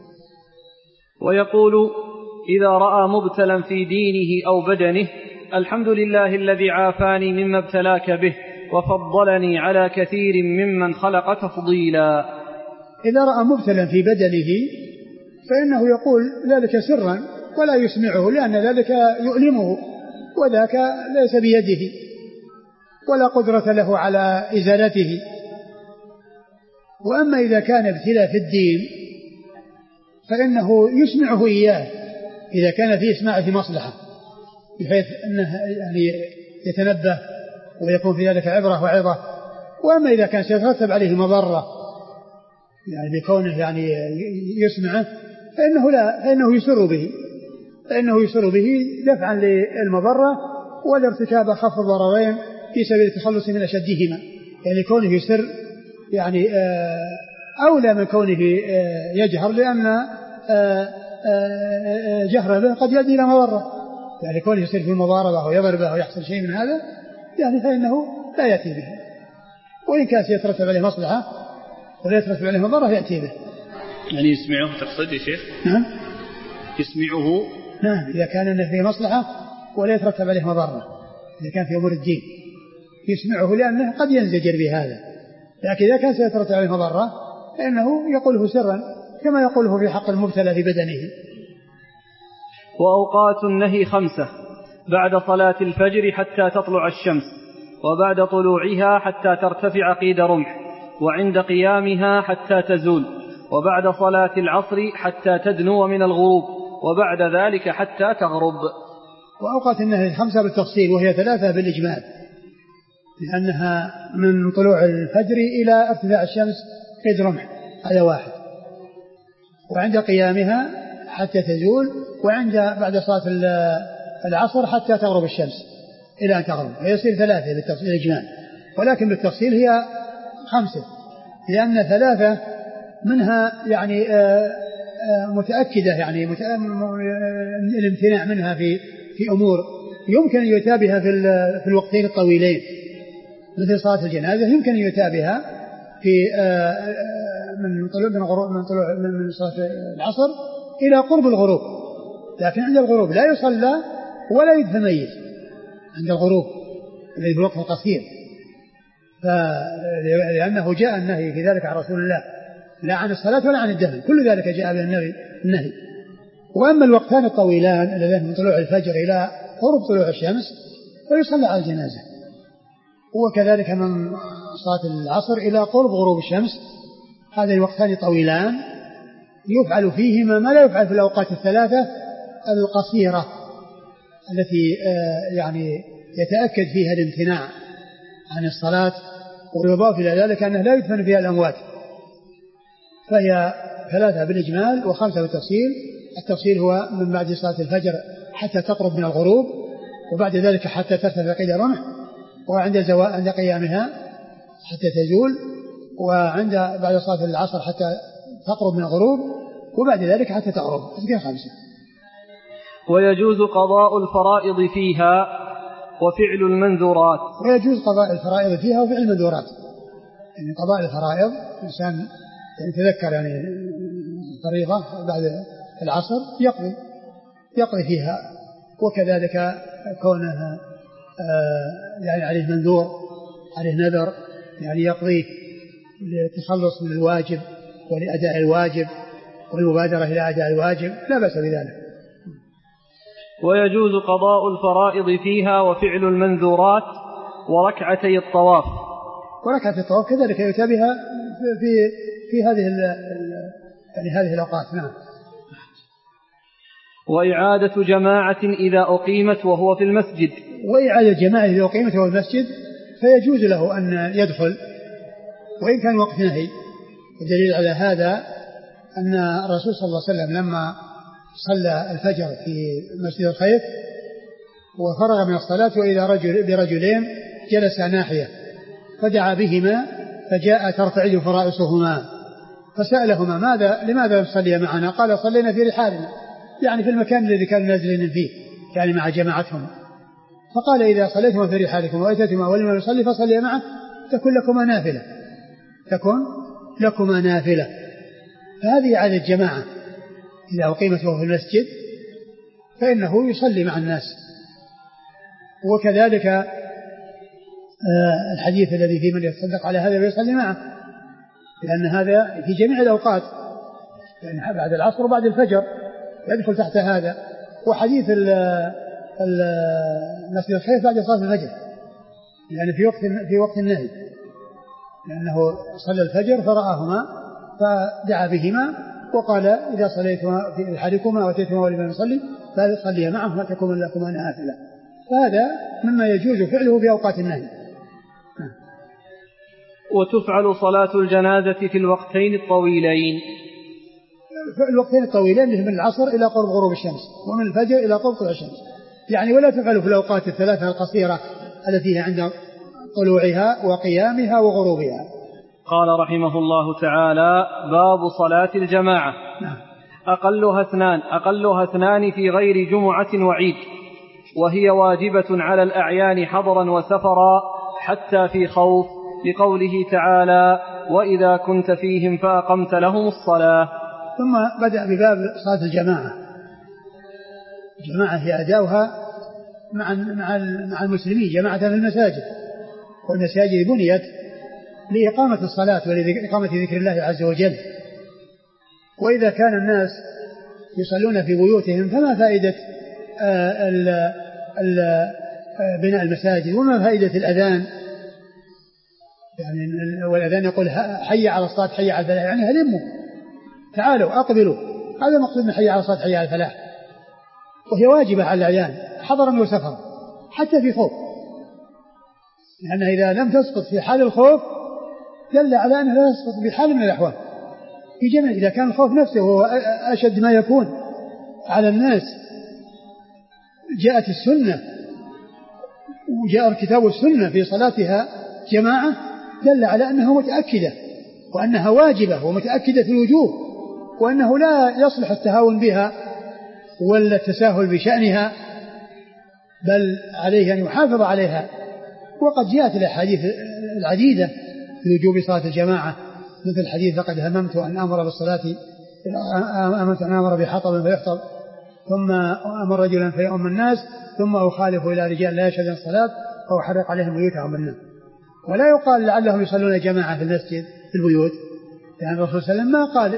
ويقول إذا رأى مبتلا في دينه أو بدنه: الحمد لله الذي عافاني مما ابتلاك به وفضلني على كثير ممن خلق تفضيلا. إذا رأى مبتلا في بدنه فإنه يقول ذلك سرا ولا يسمعه، لأن ذلك يؤلمه وذاك ليس بيده ولا قدرة له على إزالته. وأما إذا كان ابتلاء في الدين فإنه يسمعه إياه إذا كان في إسماعه مصلحة، بحيث أنه يعني يتنبه ويكون في ذلك عبرة وعظة. وأما إذا كان سيترتب عليه مضرة يعني بكونه يعني يسمعه فإنه يسر به دفعا للمضرة والارتكاب خف الضررين في سبيل التخلص من أشدهما. يعني كونه يسر يعني أولى من كونه يجهر، لأن جهره به قد يؤدي إلى مضرة. يعني كونه يصير في المضاربة ويضربه ويحصل شيء من هذا يعني فإنه لا يأتي به، وإن كان سيترتب عليه مصلحة ولا يترتب عليه مضرة يأتي به. يعني يسمعه تقصد يا شيخ؟ نعم يسمعه. نعم إذا كان أنه فيه مصلحة ولا يترتب عليه مضرة، إذا كان في أمور الدين يسمعه لأنه قد ينزجر بهذا. لكن إذا كان سيترتب عليه مضرة فإنه يقوله سرا كما يقوله في حق المبتلى في بدنه. وأوقات النهي 5: بعد صلاة الفجر حتى تطلع الشمس، وبعد طلوعها حتى ترتفع قيد رمح، وعند قيامها حتى تزول، وبعد صلاة العصر حتى تدنو من الغروب، وبعد ذلك حتى تغرب. وأوقات النهي 5 بالتفصيل، وهي 3 بالإجمال، لأنها من طلوع الفجر إلى ارتفاع الشمس قيد رمح، هذا 1. وعند قيامها حتى تزول، وعند بعد صلاة العصر حتى تغرب الشمس إلى أن تغرب، فيصير 3 بالإجمال. ولكن بالتفصيل هي 5، لأن 3 منها يعني متأكدة، يعني الامتناع منها في أمور يمكن أن يتابها في الوقتين الطويلين، مثل صلاة الجنازة يمكن أن يتابها في من صلاة العصر إلى قرب الغروب، لكن عند الغروب لا يصلى ولا يدفن ميت عند الغروب الذي في الوقت القصير، لأنه جاء النهي في ذلك عن رسول الله، لا عن الصلاة ولا عن الدفن، كل ذلك جاء به النهي. وأما الوقتان الطويلان اللذان من طلوع الفجر إلى قرب طلوع الشمس فيصلى على الجنازة، وكذلك من صلاة العصر إلى قرب غروب الشمس، هذه الوقتان طويلان يفعل فيهما ما لا يفعل في الأوقات الثلاثة القصيرة التي يعني يتأكد فيها الامتناع عن الصلاة، ويضاف إلى ذلك أنه لا يدفن فيها الأموات. فهي ثلاثة بالإجمال وخمسة بالتفصيل. التفصيل هو من بعد صلاة الفجر حتى تقرب من الغروب، وبعد ذلك حتى ترتفع قيد الرمح، وعند قيامها حتى تزول، بعد صلاة العصر حتى تقرب من الغروب، وبعد ذلك حتى تغرب. هذه خمسة. ويجوز قضاء الفرائض فيها وفعل المنذورات. ويجوز قضاء الفرائض فيها وفعل المنذورات، يعني قضاء الفرائض الإنسان يتذكر يعني فريضة بعد العصر يقضي فيها، وكذلك كونه يعني عليه منذور، عليه نذر، يعني يقضيه للتخلص من الواجب ولأداء الواجب والمبادرة إلى أداء الواجب، لا بأس بذلك. ويجوز قضاء الفرائض فيها وفعل المنذورات وركعتي الطواف. وركعة الطواف كذلك يتابعها في هذه يعني هذه الأوقات. نعم. وإعادة جماعة إذا أقيمت وهو في المسجد. وإعادة جماعة إذا أقيمت وهو في المسجد فيجوز له أن يدخل وإن كان وقت نهي. والدليل على هذا أن الرسول صلى الله عليه وسلم لما صلى الفجر في مسجد الخيف وفرغ من الصلاة وإذا برجلين جلسا ناحية فدعا بهما فجاء ترتعد فرائصهما فسألهما لماذا تصلي معنا؟ قال صلينا في رحالنا، يعني في المكان الذي كانوا نازلين فيه، يعني مع جماعتهم. فقال إذا صليتما في رحالكم وأتيتما ولما يصلي فصلي معه تكون لكما نافلة. فهذه عادة جماعة إذا أقيمت وهو في المسجد فإنه يصلي مع الناس. وكذلك الحديث الذي فيه من يتصدق على هذا ويصلي معه، لأن هذا في جميع الأوقات، يعني بعد العصر وبعد الفجر يدخل تحت هذا. وحديث مسجد الخيف بعد صلاة الفجر، يعني في وقت النهي، لأنه صلى الفجر فرآهما فدعا بهما وقال إذا صليتما في رحالكما وأتيتما ولمن يصلي فصلي معه فتكون لكما نافلة. فهذا مما يجوز فعله في أوقات النهي. وتفعل صلاة الجنازة في الوقتين الطويلين. الوقتين الطويلين من العصر إلى قرب غروب الشمس ومن الفجر إلى قرب طلوع الشمس، يعني ولا تفعل في الأوقات الثلاثة القصيرة التي هي عند طلوعها وقيامها وغروبها. قال رحمه الله تعالى: باب صلاة الجماعة. أقلها اثنان في غير جمعة وعيد، وهي واجبة على الأعيان حضرا وسفرا حتى في خوف، لقوله تعالى: وإذا كنت فيهم فأقمت لهم الصلاة. ثم بدأ بباب صلاة الجماعة. الجماعة هي أداؤها مع المسلمين جماعة في المساجد، والمساجد بنيت لإقامة الصلاة ولإقامة ذكر الله عز وجل. وإذا كان الناس يصلون في بيوتهم فما فائدة بناء المساجد، وما فائدة الأذان؟ يعني والأذان يقول حي على الصلاة حي على الفلاح، يعني هلموا تعالوا أقبلوا، هذا مقصود من حي على الصلاة حي على الفلاح. وهي واجبة على الأعيان حضرا وسفرا حتى في خوف، لأنها إذا لم تسقط في حال الخوف دل على أنها لا تسقط بحال من الأحوال في جمع. إذا كان الخوف نفسه هو أشد ما يكون على الناس، جاءت السنة وجاء الكتاب والسنة في صلاتها جماعة دل على أنها متأكدة وأنها واجبة ومتأكدة الوجوب، وأنه لا يصلح التهاون بها ولا التساهل بشأنها، بل عليه أن يحافظ عليها. وقد جاءت الأحاديث العديدة في وجوب صلاة الجماعة، مثل حديث: لقد هممت أن أمر بحطب فيحطب ثم أمر رجلا فيؤم الناس ثم أخالف إلى رجال لا يشهدون الصلاة أو أحرق عليهم بيوتهم بالنار. ولا يقال لعلهم يصلون جماعة في المسجد في البيوت، يعني الرسول صلى الله عليه وسلم ما قال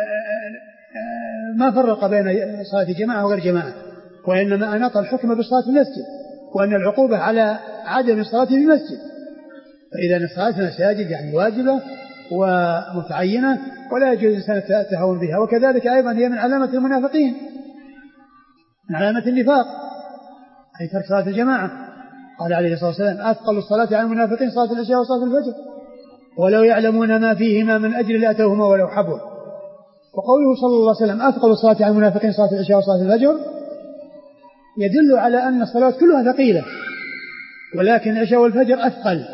ما فرق بين صلاة جماعة وغير جماعة، وإنما أناط الحكم بالصلاة في المسجد، وأن العقوبة على عدم الصلاة في المسجد. فإذا الصلاة في المساجد يعني واجبة ومتعينة ولا يجوز الإنسان التهاون بها. وكذلك أيضا هي من علامة المنافقين، من علامة النفاق، أي ترك صلاة الجماعة. قال عليه الصلاة والسلام: أثقل الصلاة على المنافقين صلاة العشاء وصلاة الفجر ولو يعلمون ما فيهما من أجر لأتوهما ولو حبوا. وقوله صلى الله عليه وسلم: أثقل الصلاة على المنافقين صلاة العشاء وصلاة الفجر يدل على أن الصلاة كلها ثقيلة، ولكن العشاء والفجر أثقل.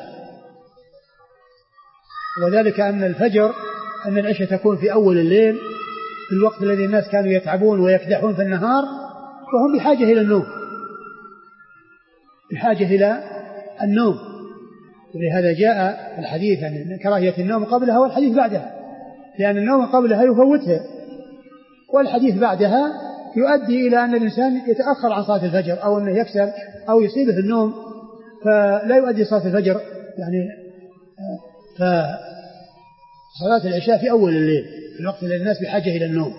وذلك أن العشاء تكون في أول الليل في الوقت الذي الناس كانوا يتعبون ويكدحون في النهار، وهم بحاجة إلى النوم، ولهذا جاء الحديث عن كراهية النوم قبلها والحديث بعدها، لأن النوم قبلها يفوتها، والحديث بعدها يؤدي إلى أن الإنسان يتأخر عن صلاة الفجر أو أنه يكسل أو يصيبه النوم فلا يؤدي صلاة الفجر. فصلاة العشاء في أول الليل في الوقت الذي الناس بحاجة إلى النوم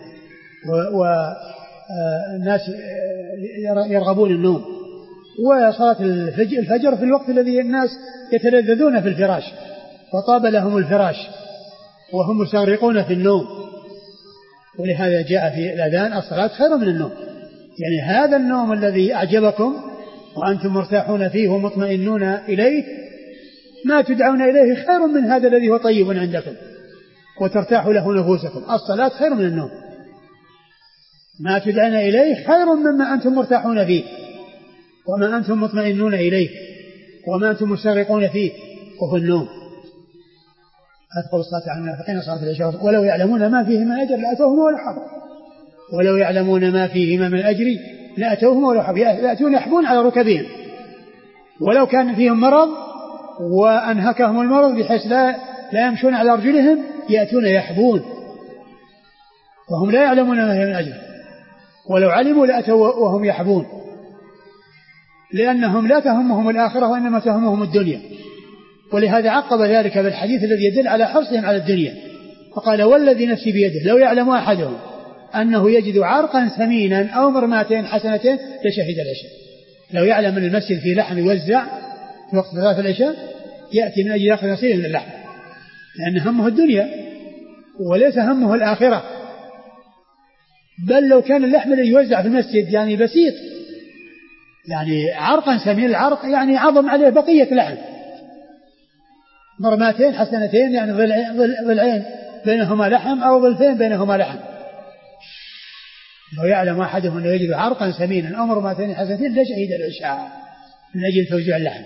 والناس يرغبون النوم، وصلاة الفجر في الوقت الذي الناس يتلذذون في الفراش وطاب لهم الفراش وهم مستغرقون في النوم. ولهذا جاء في الأذان: الصلاة خير من النوم. يعني هذا النوم الذي أعجبكم وأنتم مرتاحون فيه ومطمئنون إليه، ما تدعون إليه خير من هذا الذي هو طيب عندكم وترتاح له نفوسكم. الصلاة خير من النوم، ما تدعون إليه خير مما أنتم مرتاحون فيه وما أنتم مطمئنون إليه وما أنتم مستغرقون فيه وهو النوم. أثقل الصلاة على المنافقين صلاة العشاء ولو يعلمون ما فيه من أجر لأتوهما ولو حبوا. ولو يعلمون ما فيهما من أجر لأتوهما ولو حبوا، يأتون يحبون على ركبهم، ولو كان فيهم مرض وأنهكهم المرض بحيث لا يمشون على أرجلهم يأتون يحبون وهم لا يعلمون ما فيه من أجر، ولو علموا لأتوا وهم يحبون، لأنهم لا تهمهم الآخرة وإنما تهمهم الدنيا. ولهذا عقب ذلك بالحديث الذي يدل على حرصهم على الدنيا، فقال: والذي نفسي بيده لو يعلم أحدهم أنه يجد عرقا ثمينا أو مرماتين حسنتين لشهد العشاء. لو يعلم أن المسجد فيه لحم يوزع في وقت صلاة العشاء يأتي من أجل يأخذ نصيبا من اللحم، لأن همه الدنيا وليس همه الآخرة. بل لو كان اللحم الذي يوزع في المسجد يعني بسيط، يعني عرقا ثمين، العرق يعني عظم عليه بقية لحم، مرماتين حسنتين يعني ضلعين بينهما لحم أو ضلفين بينهما لحم. لو يعلم أحدهم أنه يجد عرقا ثمينا أو مرماتين حسنتين لشهد العشاء من أجل توزيع اللحم.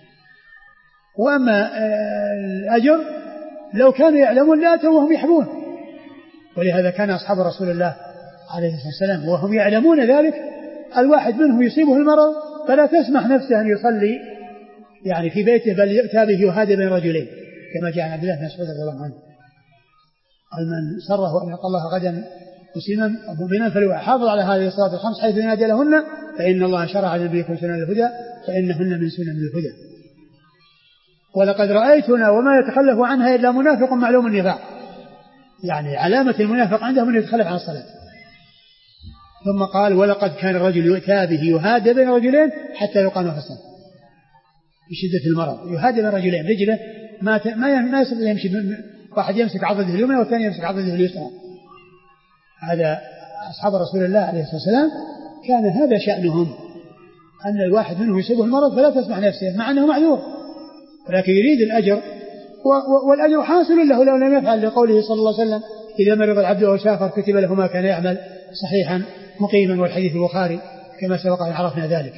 وأما الأجر لو كانوا يعلمون لأتوا وهم يحبون. ولهذا كان أصحاب رسول الله عليه الصلاة والسلام وهم يعلمون ذلك، الواحد منهم يصيبه المرض فلا تسمح نفسه أن يصلي يعني في بيته، بل يؤتى به يهادى بين رجلين، كما جاء عن عبد الله بن مسعود رضي الله عنه قال: من سره أن يلقى الله غدا مسلما أو مؤمنا فليحافظ على هذه الصلاة الخمس حيث ينادي لهن، فإن الله شرع لنبيكم سنن الهدى فإنهن من سنن الهدى. ولقد رأيتنا وما يتخلف عنها إلا منافق معلوم النفاق، يعني علامة المنافق عندهم أن يتخلف عن الصلاة. ثم قال: ولقد كان الرجل يؤتى به يهادى بين رجلين حتى يقام فسنة، بشدة المرض يهادى بين رجلين، رجله ما يستطيع يمشي، واحد يمسك عضده اليمنى والثاني يمسك عضده اليسرى. هذا أصحاب رسول الله عليه الصلاة والسلام كان هذا شأنهم، أن الواحد منهم يصيبه المرض فلا تسمح نفسه مع أنه معذور، ولكن يريد الأجر، والأجر حاصل له لو لم يفعل، لقوله صلى الله عليه وسلم: إذا مرض العبد أو سافر كتب له ما كان يعمل صحيحا مقيما، والحديث البخاري كما سبق أن عرفنا ذلك.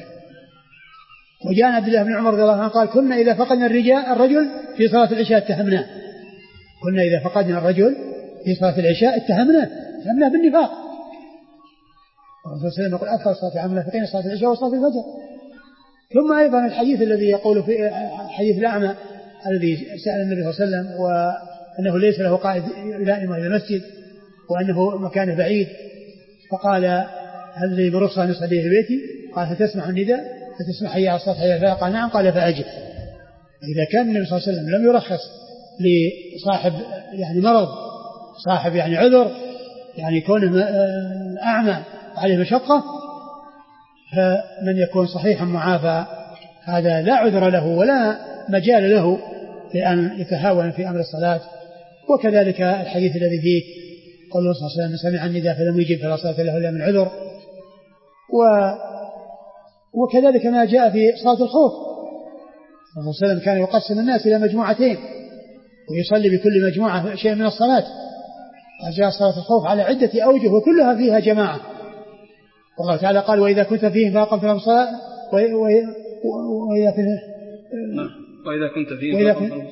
وجاء عبد الله بن عمر رضي الله عنه قال: كنا إذا فقدنا الرجل في صلاة العشاء اتهمناه. كنا إذا فقدنا الرجل في صلاة العشاء اتهمناه بالنفاق. والرسول صلى الله عليه وسلم يقول: أكثر صلاة على المنافقين صلاة العشاء وصلاة الفجر. ثم أيضا الحديث الذي يقول في حديث الأعمى الذي سأل النبي صلى الله عليه وسلم وأنه ليس له قائد يلائم إلى المسجد وأنه مكانه بعيد، فقال: هل لي برخصة أن أصلي في بيتي؟ قال: فتسمع النداء فتسمع حي على الصلاة حي على الفلاح؟ قال: نعم. قال: فأجب. إذا كان النبي صلى الله عليه وسلم لم يرخص لصاحب يعني مرض، صاحب يعني عذر، يعني كونه أعمى عليه مشقة، فمن يكون صحيحا معافى هذا لا عذر له ولا مجال له لأن يتهاون في أمر الصلاة وكذلك الحديث الذي فيه قول الله صلى الله عليه وسلم سمع النداء فلم يجب فلا صلاة له إلا من عذر. وكذلك ما جاء في صلاة الخوف، صلى الله عليه وسلم كان يقسم الناس إلى مجموعتين ويصلي بكل مجموعة شيء من الصلاة. وجاء صلاة الخوف على عدة أوجه وكلها فيها جماعة. والله تعالى قال وإذا كنت فيهم فأقمت لهم الصلاة وإذا كنت فيهم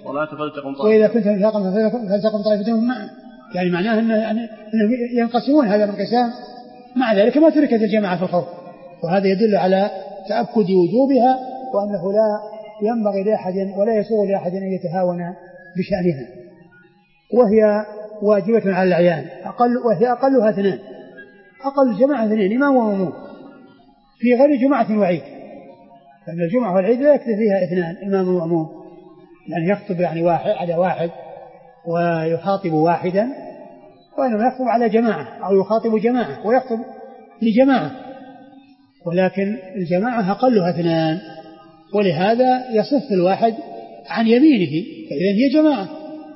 فلتقم طائفة معهم، يعني معناه أنهم ينقسمون هذا الانقسام. مع ذلك ما تركت الجماعة في الخوف، وهذا يدل على تأكد وجوبها وأنه لا ينبغي لأحد ولا يسوغ لأحد أن يتهاون بشأنها، وهي واجبة على الأعيان. وهي أقلها 2، أقل الجماعة 2 إمام ومأموم في غير جمعة وعيد، لأن الجمعة والعيد لا يكتفي فيها 2 إمام ومأموم، يعني يخطب يعني واحد على واحد ويخاطب واحدا، وإنما يخطب على جماعة أو يخاطب جماعة ويخطب لجماعة، ولكن الجماعة أقلها 2، ولهذا يصف الواحد عن يمينه فإذا هي جماعة،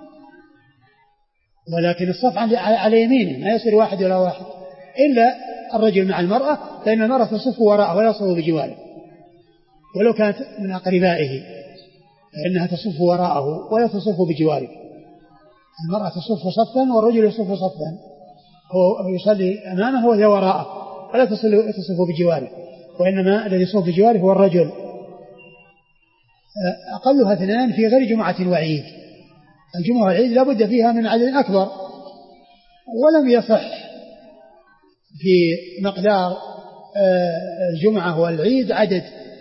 ولكن الصف على يمينه ما يصير واحد ولا واحد، إلا الرجل مع المرأة، فإن المرأة تصف وراءه ولا تصف بجواره، ولو كانت من أقربائه فإنها تصف وراءه ولا تصف بجواره. المرأة تصف صفا والرجل يصف صفا، هو يصلي أمامه وهي وراءه ولا تصف بجواره، وإنما الذي يصف بجواره هو الرجل. أقلها 2 في غير جمعة وعيد. الجمعة والعيد لا بد فيها من عدد أكبر، ولم يصح في مقدار الجمعة والعيد عدد،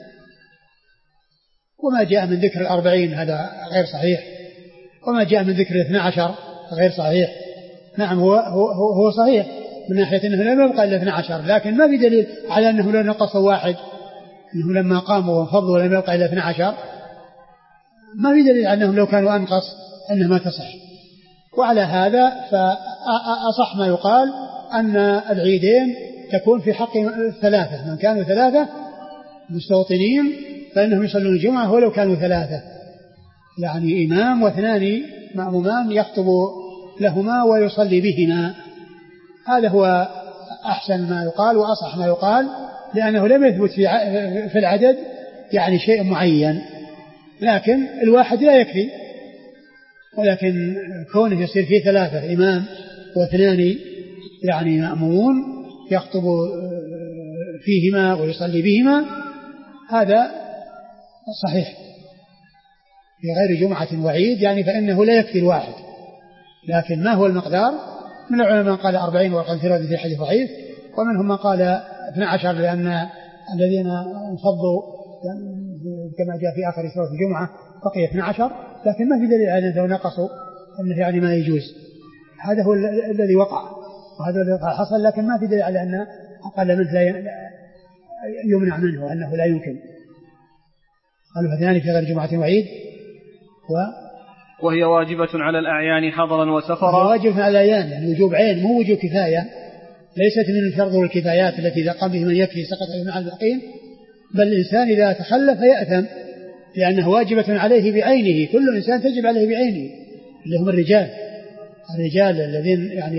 وما جاء من ذكر 40 هذا غير صحيح، وما جاء من ذكر 12 غير صحيح. نعم هو صحيح من ناحية أنه لم يبقى إلا 12، لكن ما في دليل على أنه لو نقص واحد، أنه لما قاموا وانفضوا ولم يبقى إلا 12، ما في دليل على أنهم لو كانوا أنقص أنه ما تصح. وعلى هذا فأصح ما يقال أن العيدين تكون في حق 3، من كانوا 3 مستوطنين فإنهم يصلون الجمعة ولو كانوا 3، يعني إمام و2 مأمومان يخطب لهما ويصلي بهما. هذا هو أحسن ما يقال وأصح ما يقال، لأنه لم يثبت في العدد يعني شيء معين، لكن الواحد لا يكفي، ولكن كونه يصير فيه 3 إمام و2 يعني مأمومون يخطب فيهما ويصلي بهما هذا صحيح في غير جمعة وعيد، يعني فإنه لا يكفي الواحد. لكن ما هو المقدار؟ من العلماء من قال 40 وقال في الحديث ضعيف، ومنهم من قال 12، لأن الذين انفضوا كما جاء في آخر سورة الجمعة بقي 12، لكن ما في دليل على أنه نقصوا أنه يعني ما يجوز. هذا هو الذي وقع وهذا الذي حصل، لكن ما في دليل على أن أقل منه لا يمنع منه أنه لا يمكن. قالوا 2 في غير جمعة وعيد وهي واجبة على الأعيان حضرا وسفرا. واجبة على الأعيان يعني وجوب عين مو وجوب كفاية، ليست من الفرض والكفايات التي إذا قام به من يكفي سقط مع الباقين، بل الإنسان إذا تخلف يأثم لأنه واجبة عليه بعينه. كل إنسان تجب عليه بعينه، اللي هم الرجال الذين يعني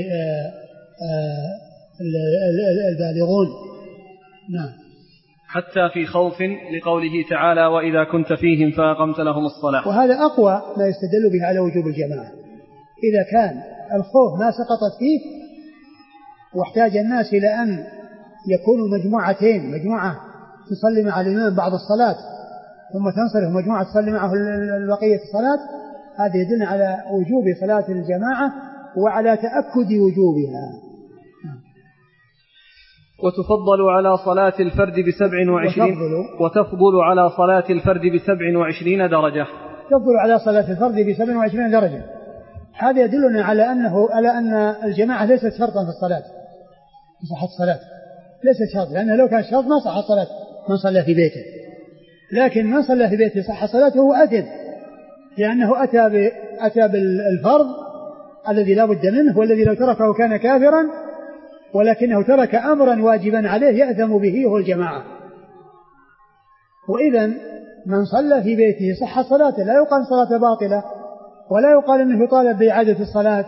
البالغون. نعم. حتى في خوف لقوله تعالى وإذا كنت فيهم فأقمت لهم الصلاة. وهذا أقوى ما يستدل به على وجوب الجماعة. إذا كان الخوف ما سقطت فيه واحتاج الناس إلى أن يكونوا مجموعتين، مجموعة تصلي مع الإمام بعض الصلاة ثم تنصرف مجموعة تصلي معه بقية الصلاة، هذا يدل على وجوب صلاة الجماعة وعلى تأكد وجوبها. وتفضل على صلاة الفرد وتفضل على صلاة الفرد ب27 درجة. تفضل على صلاة الفرد ب27 درجة. هذا يدلنا على أن الجماعة ليست شرطا في الصلاة، في صحة الصلاة ليست شرط، لأنه لو كان شرط ما صح الصلاة من صلى في بيته، لكن من صلى في بيته صح صلاته هو أثم، لأنه أتى بالفرض الذي لا بد منه، والذي لو تركه كان كافرا، ولكنه ترك أمرا واجبا عليه يأثم به هو الجماعة. وإذا من صلى في بيته صح صلاته، لا يقال صلاة باطلة ولا يقال أنه يطالب بإعادة الصلاة.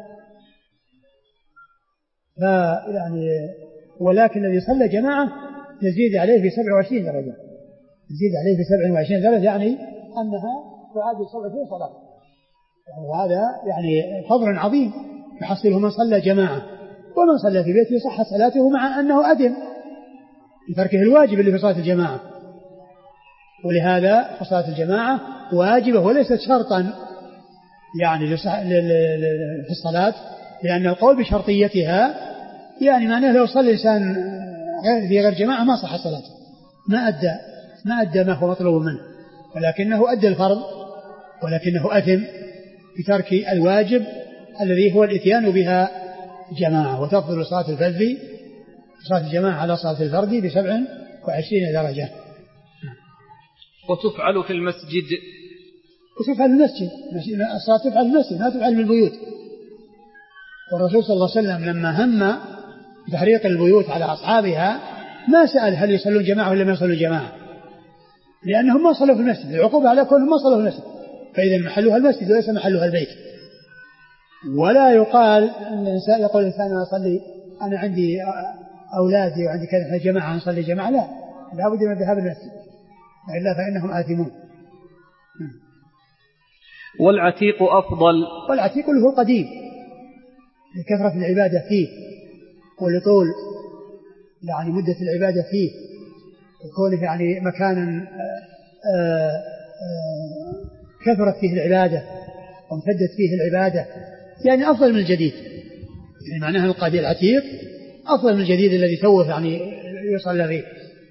يعني ولكن الذي صلى جماعة يزيد عليه ب 27 درجة، يزيد عليه ب 27 درجة، يعني أنها تعادل 27 صلاة. وهذا يعني فضل عظيم يحصله من صلى جماعة. ومن صلى في بيته صحت صلاته مع أنه أدم لتركه الواجب اللي في صلاة الجماعة. ولهذا فصلاة الجماعة واجبة وليست شرطا يعني في الصلاة، لأن القول بشرطيتها يعني معناه لو صلى الإنسان في غير جماعة ما صح صلاته، ما أدى ما هو مطلوب منه، ولكنه أدى الفرض، ولكنه أثم بترك الواجب الذي هو الإتيان بها جماعة. وتفضل صلاة الفرد صلاة الجماعة على صلاة الفرد ب 27 درجة. وتفعل في المسجد، وتفعل في المسجد، الصلاة تفعل في المسجد ما تفعل في البيوت. والرسول صلى الله عليه وسلم لما هم بتحريق البيوت على أصحابها ما سأل هل يصلون جماعة ولا ما يصلون جماعة، لأنهم ما صلوا في المسجد، العقوبة على كونهم ما صلوا في المسجد، فإذا محلها المسجد وليس محلها البيت. ولا يقال أن الإنسان يقول الإنسان أنا أصلي، أنا عندي أولادي وعندي كذا جماعة نصلي جماعة، لا بد من ذهاب المسجد إلا فإنهم آثمون. والعتيق أفضل، والعتيق اللي هو القديم لكثرة العبادة فيه ولطول يعني مدة العبادة فيه، وكونه يعني مكانا كثرت فيه العبادة وامتدت فيه العبادة، يعني أفضل من الجديد، يعني معناها القديم العتيق أفضل من الجديد الذي توه يعني يصلى فيه.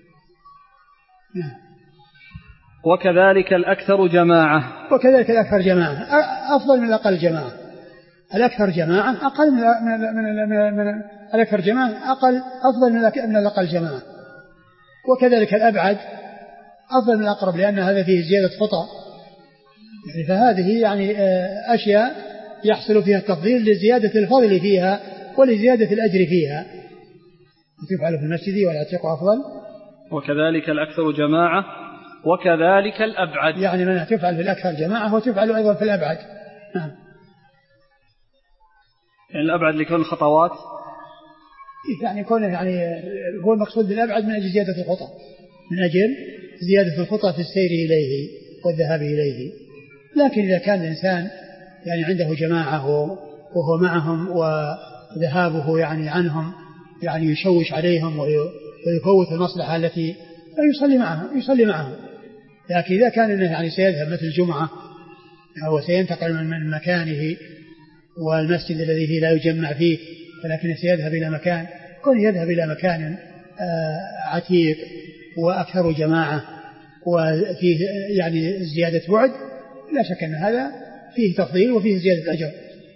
وكذلك الأكثر جماعة، وكذلك الأكثر جماعة أفضل من الأقل جماعة. الأكثر جماعة أقل من الأكثر جماعة أفضل من الأقل جماعة. وكذلك الأبعد أفضل من الأقرب، لأن هذا فيه زيادة خطأ، يعني فهذه يعني أشياء يحصل فيها التفضيل لزيادة الفضل فيها ولزيادة الأجر فيها. تفعل في المسجد والعتيق أفضل. وكذلك الأكثر جماعة وكذلك الأبعد، يعني من تفعل في الأكثر جماعة وتفعل أيضا في الأبعد. نعم. يعني الأبعد لكون الخطوات، يعني يكون يعني هو المقصود بالأبعد من أجل زيادة الخطأ، من أجل زيادة الخطأ في السير إليه والذهاب إليه. لكن إذا كان الإنسان يعني عنده جماعة وهو معهم وذهابه يعني عنهم يعني يشوش عليهم ويفوت المصلحة التي يصلي معهم. لكن إذا كان يعني سيذهب مثل الجمعة أو سينتقل من مكانه والمسجد الذي فيه لا يجمع فيه، ولكن سيذهب إلى مكان كون يذهب إلى مكان عتيق وأكثر جماعة وفيه يعني زيادة بعد، لا شك أن هذا فيه تفضيل وفيه زيادة أجر.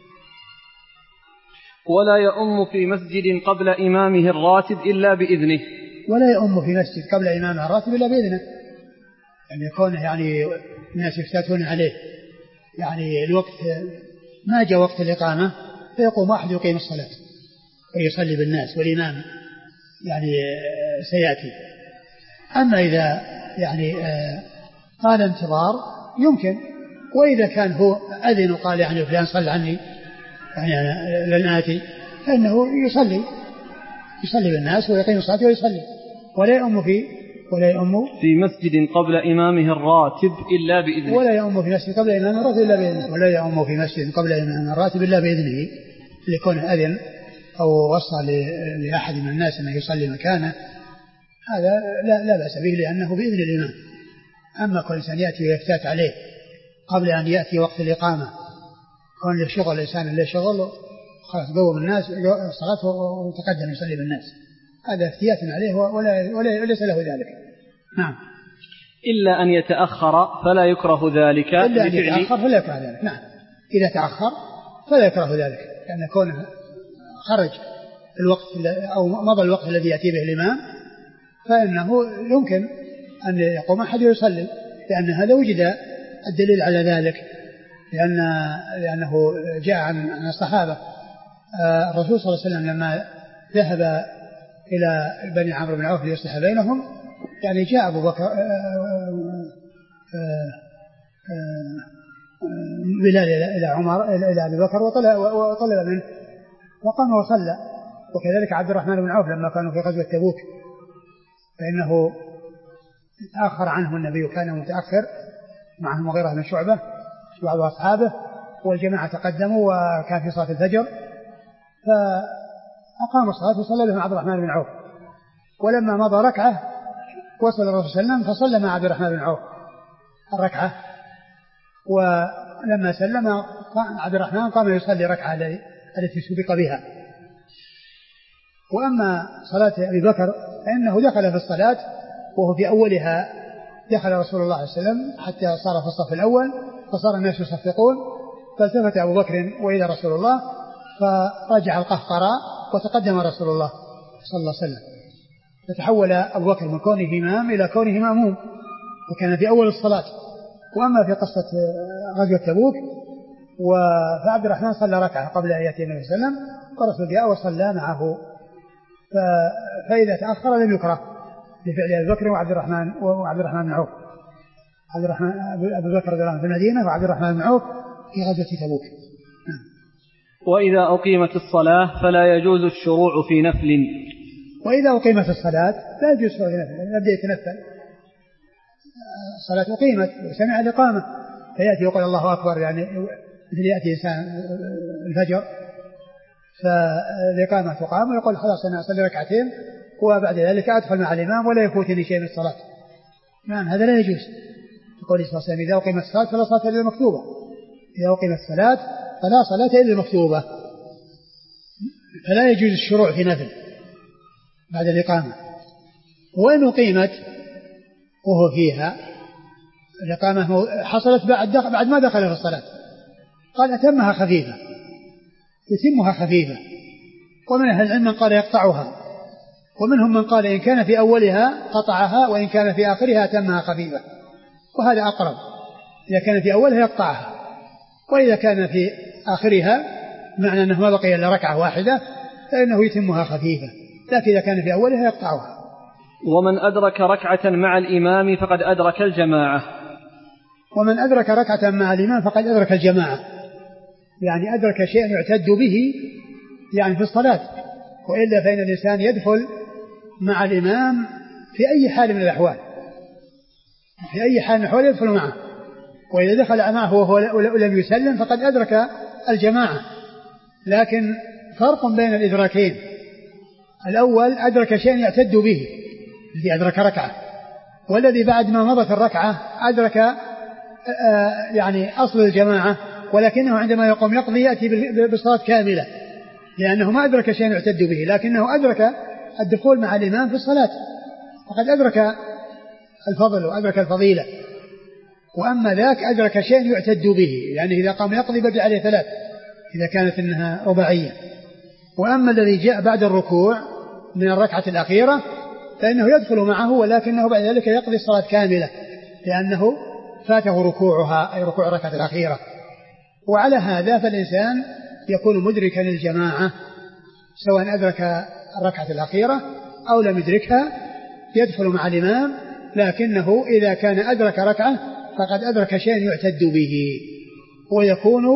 ولا يؤم في مسجد قبل إمامه الراتب إلا بإذنه، ولا يؤم في مسجد قبل إمامه الراتب إلا بإذنه، يعني يكون يعني الناس يفتاتون عليه، يعني الوقت ما جاء وقت الإقامة فيقوم أحد يقيم الصلاة ويصلي بالناس والإمام يعني سيأتي. أما إذا يعني قال انتظار يمكن، وإذا كان هو أذن وقال يعني فلان صلى عني يعني أنا لن آتي، فإنه يصلي بالناس ويقيم الصلاة ويصلي. ولا يؤم في مسجد قبل إمامه الراتب إلا بإذنه، ولا يؤم في مسجد قبل إمامه الراتب إلا بإذنه، ولا يؤم في مسجد قبل إمامه الراتب إلا بإذنه، لكون أذن أو وصى لأحد من الناس أنه يصلي مكانه، هذا لا بأس به لأنه بإذن الإمام. أما كل إنسان يأتي ويفتات عليه قبل أن يأتي وقت الإقامة، كون للشغل الإنسان اللي شغل خلاص قوم الناس صلاته وتقدم يصلي بالناس، هذا افتيات عليه وليس له ذلك. نعم. إلا أن يتأخر فلا يكره ذلك، إلا أن يتأخر فلا يكره ذلك. نعم، إذا تأخر فلا يكره ذلك، لأن كونه خرج الوقت أو مضى الوقت الذي يأتي به الإمام فإنه يمكن أن يقوم أحد يصلي، لأن هذا وجد الدليل على ذلك، لأنه جاء عن الصحابة. الرسول صلى الله عليه وسلم لما ذهب إلى بني عمرو بن عوف ليصلح بينهم، يعني جاء أبو بكر بلال إلى عمر إلى أبي بكر وطلب منه وقام وصلى. وكذلك عبد الرحمن بن عوف لما كانوا في غزوة تبوك فإنه تأخر عنه النبي وكان متأخر معه المغيرة بن شعبة وبعض أصحابه والجماعة تقدموا وكان في صلاة الفجر فأقام الصلاة وصلى لهم عبد الرحمن بن عوف. ولما مضى ركعة وصل الرسول صلى الله عليه وسلم فصلى مع عبد الرحمن بن عوف الركعة. ولما سلم عبد الرحمن قام يصلي ركعة التي سبق بها. وأما صلاة أبي بكر فإنه دخل في الصلاة وهو في أولها دخل رسول الله صلى الله عليه وسلم حتى صار في الصف الأول فصار الناس يصفقون فالتفت أبو بكر وإلى رسول الله فرجع القهقرى وتقدم رسول الله صلى الله عليه وسلم فتحول أبو بكر من كونه إمام إلى كونه مأموم وكان في أول الصلاة. وأما في قصة غزوة تبوك فعبد الرحمن صلى ركعة قبل أن يأتي النبي صلى الله عليه وسلم ورسول جاء وصلى معه فإذا تأخر لم يكره لفعل أبي بكر وعبد الرحمن بن عوف. أبو بكر رضي الله عنه في المدينة وعبد الرحمن بن عوف في غزوة تبوك. وإذا أقيمت الصلاة فلا يجوز الشروع في نفل. وإذا أقيمت الصلاة لا يجوز الشروع في نفل يبدأ يتنفل. الصلاة أقيمت وسمع الإقامة فيأتي يقول الله أكبر يعني مثل يأتي إنسان الفجر فالإقامة تقام ويقول خلاص أنا أصلي ركعتين وبعد ذلك أدخل مع الإمام ولا يفوتني شيء من الصلاة. نعم هذا لا يجوز. يقول صلى الله عليه وسلم إذا أقيمت الصلاة فلا صلاة إلا المكتوبة. إذا أقيمت الصلاة فلا صلاة إلا المكتوبة. فلا يجوز الشروع في نفل بعد الإقامة. وإن أقيمت وهو فيها الإقامة حصلت بعد ما دخل في الصلاة قال أتمها خفيفة يتمها خفيفة. ومن أهل العلم من قال يقطعها ومنهم من قال إن كان في أولها قطعها وإن كان في آخرها أتمها خفيفة وهذا أقرب. إذا كان في أولها يقطعها وإذا كان في آخرها معنى أنه ما بقي إلا ركعة واحدة فإنه يتمها خفيفة لكن إذا كان في أولها يقطعها. ومن أدرك ركعة مع الإمام فقد أدرك الجماعة. ومن أدرك ركعة مع الإمام فقد أدرك الجماعة يعني أدرك شيئا يعتد به يعني في الصلاة. وإلا فإن الإنسان يدخل مع الإمام في أي حال من الأحوال في أي حال من الأحوال يدخل معه. وإذا دخل معه وهو لم يسلم فقد أدرك الجماعة. لكن فرق بين الإدراكين الأول أدرك شيئا يعتد به الذي أدرك ركعة والذي بعد ما مضت الركعة أدرك يعني أصل الجماعة ولكنه عندما يقوم يقضي يأتي بالصلاة كاملة لأنه ما أدرك شيئا يعتد به لكنه أدرك الدخول مع الإمام في الصلاة فقد أدرك الفضل وأدرك الفضيلة. وأما ذاك أدرك شيئا يعتد به يعني إذا قام يقضي بقي عليه 3 إذا كانت إنها رباعية. وأما الذي جاء بعد الركوع من الركعة الأخيرة فإنه يدخل معه ولكنه بعد ذلك يقضي الصلاة كاملة لأنه فاته ركوعها أي ركوع الركعة الأخيرة. وعلى هذا فالإنسان يكون مدركا للجماعة سواء أدرك الركعة الأخيرة أو لم يدركها يدخل مع الإمام لكنه إذا كان أدرك ركعة فقد أدرك شيئا يعتد به ويكون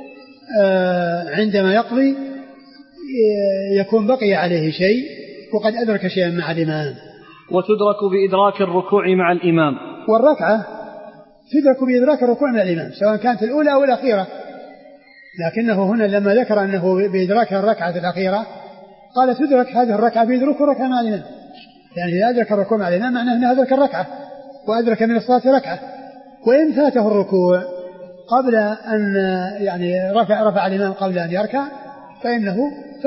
عندما يقضي يكون بقي عليه شيء وقد أدرك شيئا مع الإمام. وتدرك بإدراك الركوع مع الإمام. والركعة تدرك بإدراك الركوع مع الإمام سواء كانت الأولى أو الأخيرة لكنه هنا لما ذكر أنه بإدراك الركعة الأخيرة قال تدرك هذه الركعة بإدراك الركعة مع الإمام يعني إذا أدرك الركوع مع الإمام معناه أنه أدرك الركعة وأدرك من الصلاة ركعة. وإن فاته الركوع قبل أن يعني رفع الإمام قبل أن يركع فإنه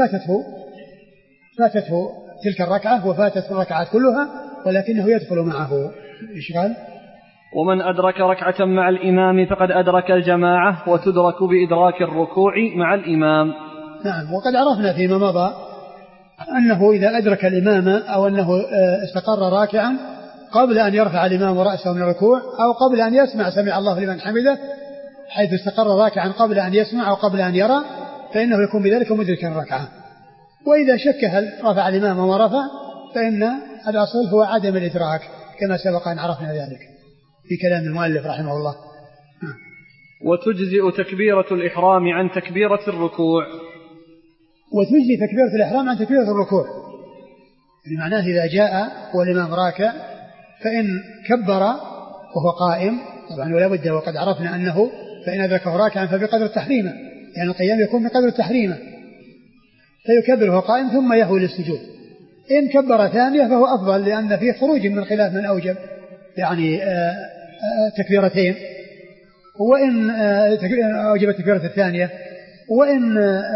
فاتته تلك الركعة وفاتت الركعات كلها ولكنه يدخل معه. إشغال. ومن أدرك ركعة مع الإمام فقد أدرك الجماعة وتدرك بإدراك الركوع مع الإمام. نعم. وقد عرفنا فيما مضى أنه إذا أدرك الإمام أو أنه استقر راكعا قبل أن يرفع الإمام رأسه من الركوع أو قبل أن يسمع سمع الله لمن حمده حيث استقر راكعا قبل أن يسمع أو قبل أن يرى فإنه يكون بذلك مدركا الركعة. وإذا شك هل رفع الإمام وما رفع فإن الأصل هو عدم الإدراك كما سبق أن عرفنا ذلك في كلام المؤلف رحمه الله. وتجزئ تكبيرة الإحرام عن تكبيرة الركوع. وتجزي تكبيرة الإحرام عن تكبيرة الركوع، يعني معناه إذا جاء والإمام راكع فإن كبر وهو قائم طبعا ولا بد، وقد عرفنا أنه فإن أدركه راكعا فبقدر التحريمة، يعني القيام يكون بقدر التحريمة، فيكبر وهو قائم ثم يهوي للسجود. إن كبر ثانية فهو أفضل، لأن فيه خروج من خلاف من أوجب يعني تكبيرتين، وإن أوجب التكبيرة الثانية، وإن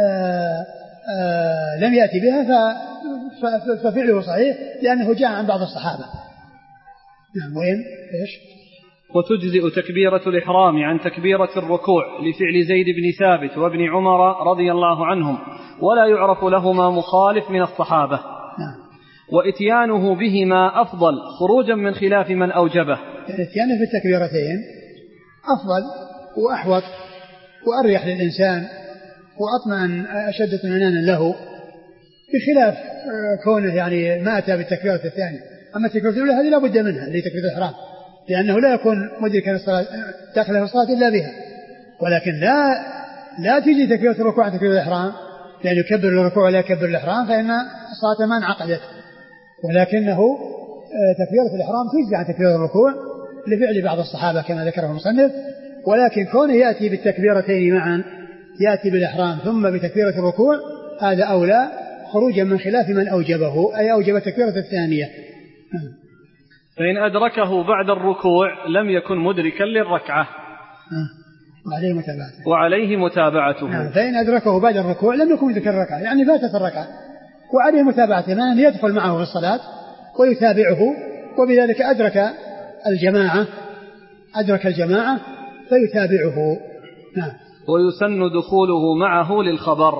لم يأتي بها ففعله صحيح لأنه جاء عن بعض الصحابة. نعم. وإن إيش؟ وتجزئ تكبيرة الإحرام عن تكبيرة الركوع لفعل زيد بن ثابت وابن عمر رضي الله عنهم، ولا يعرف لهما مخالف من الصحابة. نعم. وإتيانه بهما أفضل خروجا من خلاف من أوجبه، يعني إتيانه في التكبيرتين أفضل وأحوط وأريح للإنسان وأطمئن أشد اطمئنانا له، بخلاف كونه يعني ما أتى بالتكبيرة الثانية. أما التكبيرة الأولى هذه لا بد منها لتكبيرة الإحرام، لأنه لا يكون مدركا الصلاة داخله الصلاة إلا بها، ولكن لا تجي تكبيرة الركوع عن تكبيرة الإحرام، لأن يكبر الركوع ولا يكبر الإحرام فإن الصلاة ما انعقدت، ولكنه تكبيرة الإحرام تجزي عن تكبيرة الركوع لفعل بعض الصحابة كما ذكره المصنف. ولكن كونه يأتي بالتكبيرتين معا، يأتي بالإحرام ثم بتكبيرة الركوع، هذا أولى خروجا من خلاف من أوجبه، أي أوجب التكبيرة الثانية. فإن أدركه بعد الركوع لم يكن مدركا للركعة وعليه متابعته. نعم. فإن أدركه بعد الركوع لم يكن مدركا للركعة، يعني فاتت الركعة وعليه متابعته، أن يدخل معه في الصلاة ويتابعه، وبذلك أدرك الجماعة فيتابعه. نعم. ويسن دخوله معه للخبر.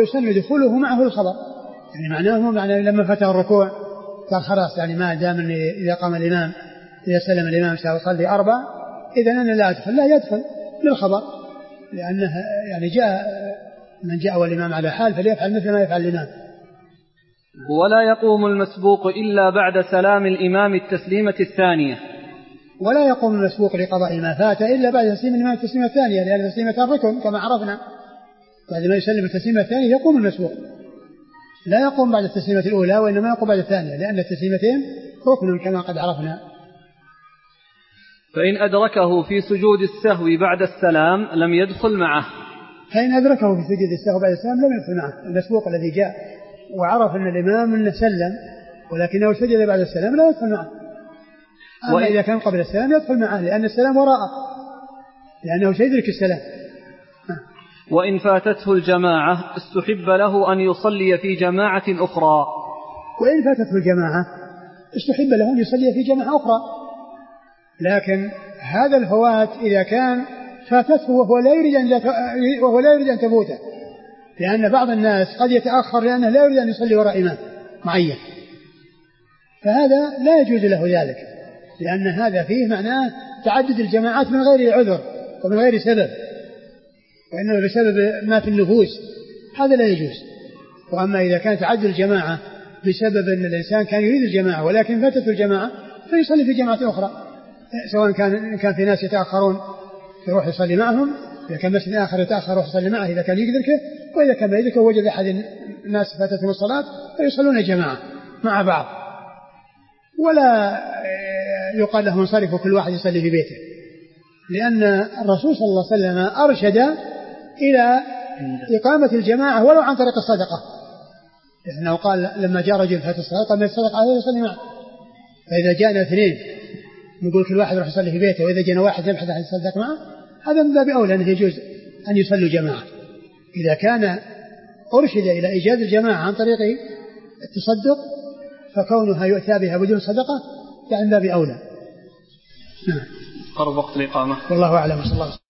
يعني معناه لما فتح الركوع قال خلاص، يعني ما دام إذا قام الإمام إذا سلم الإمام سيصلي 4، إذا أنا لا أدخل، لا يدخل للخبر، لأنه يعني من جاء والإمام على حال فليفعل مثل ما يفعل الإمام. ولا يقوم المسبوق إلا بعد سلام الإمام التسليمة الثانية. ولا يقوم المسبوق لقضاء ما فات إلا بعد تسليم الإمام التسليمة الثانية، لأن تسليمة الركن كما عرفنا، بعد ما يسلم التسليمة الثانية يقوم المسبوق، لا يقوم بعد التسليمة الأولى وإنما يقوم بعد الثانية، لأن التسليمتين ركن كما قد عرفنا. فإن أدركه في سجود السهو بعد السلام لم يدخل معه. فإن أدركه في سجود السهو بعد السلام لم يدخل معه. المسبوق الذي جاء وعرف أن الإمام أنه سلم ولكنه سجد بعد السلام لا يدخل معه. أما إذا كان قبل السلام يدخل معه، لأن السلام وراءه، لأنه سيدرك السلام. وإن فاتته الجماعة استحب له أن يصلي في جماعة أخرى. وإن فاتته الجماعة استحب له أن يصلي في جماعة أخرى، لكن هذا الفوات إذا كان فاتته وهو لا يريد أن تفوته، لأن بعض الناس قد يتأخر لأنه لا يريد أن يصلي وراء إمام معين، فهذا لا يجوز له ذلك، لأن هذا فيه معناه تعدد الجماعات من غير عذر ومن غير سبب، وإنه بسبب ما في النفوس، هذا لا يجوز. وأما إذا كان تعدد الجماعة بسبب أن الإنسان كان يريد الجماعة ولكن فاتته الجماعة فيصلي في جماعة أخرى، سواء كان في ناس يتأخرون يروح يصلي معهم، إذا كان مسجد آخر يتأخر يروح يصلي معه إذا كان يدركه، وإذا كان ما يدركه وجد أحد الناس فاتتهم الصلاة فيصلون جماعة مع بعض، ولا يقال لهم انصرفوا كل واحد يصلي في بيته، لأن الرسول صلى الله عليه وسلم أرشد إلى إقامة الجماعة ولو عن طريق الصدقة، لأنه قال لما جاء رجل فات الصلاة قال من الصدقة عليه يصلي معه، فإذا جاءنا اثنين نقول كل واحد يروح يصلي في بيته، وإذا جاءنا واحد يبحث عن يصدق معه، هذا من باب أولى أنه يجوز أن يصلوا جماعة. إذا كان أرشد إلى إيجاد الجماعة عن طريق التصدق فكونها يؤتى بها بدون صدقة يعني من باب أولى. قرب وقت الإقامة. والله أعلم. صلى الله عليه وسلم.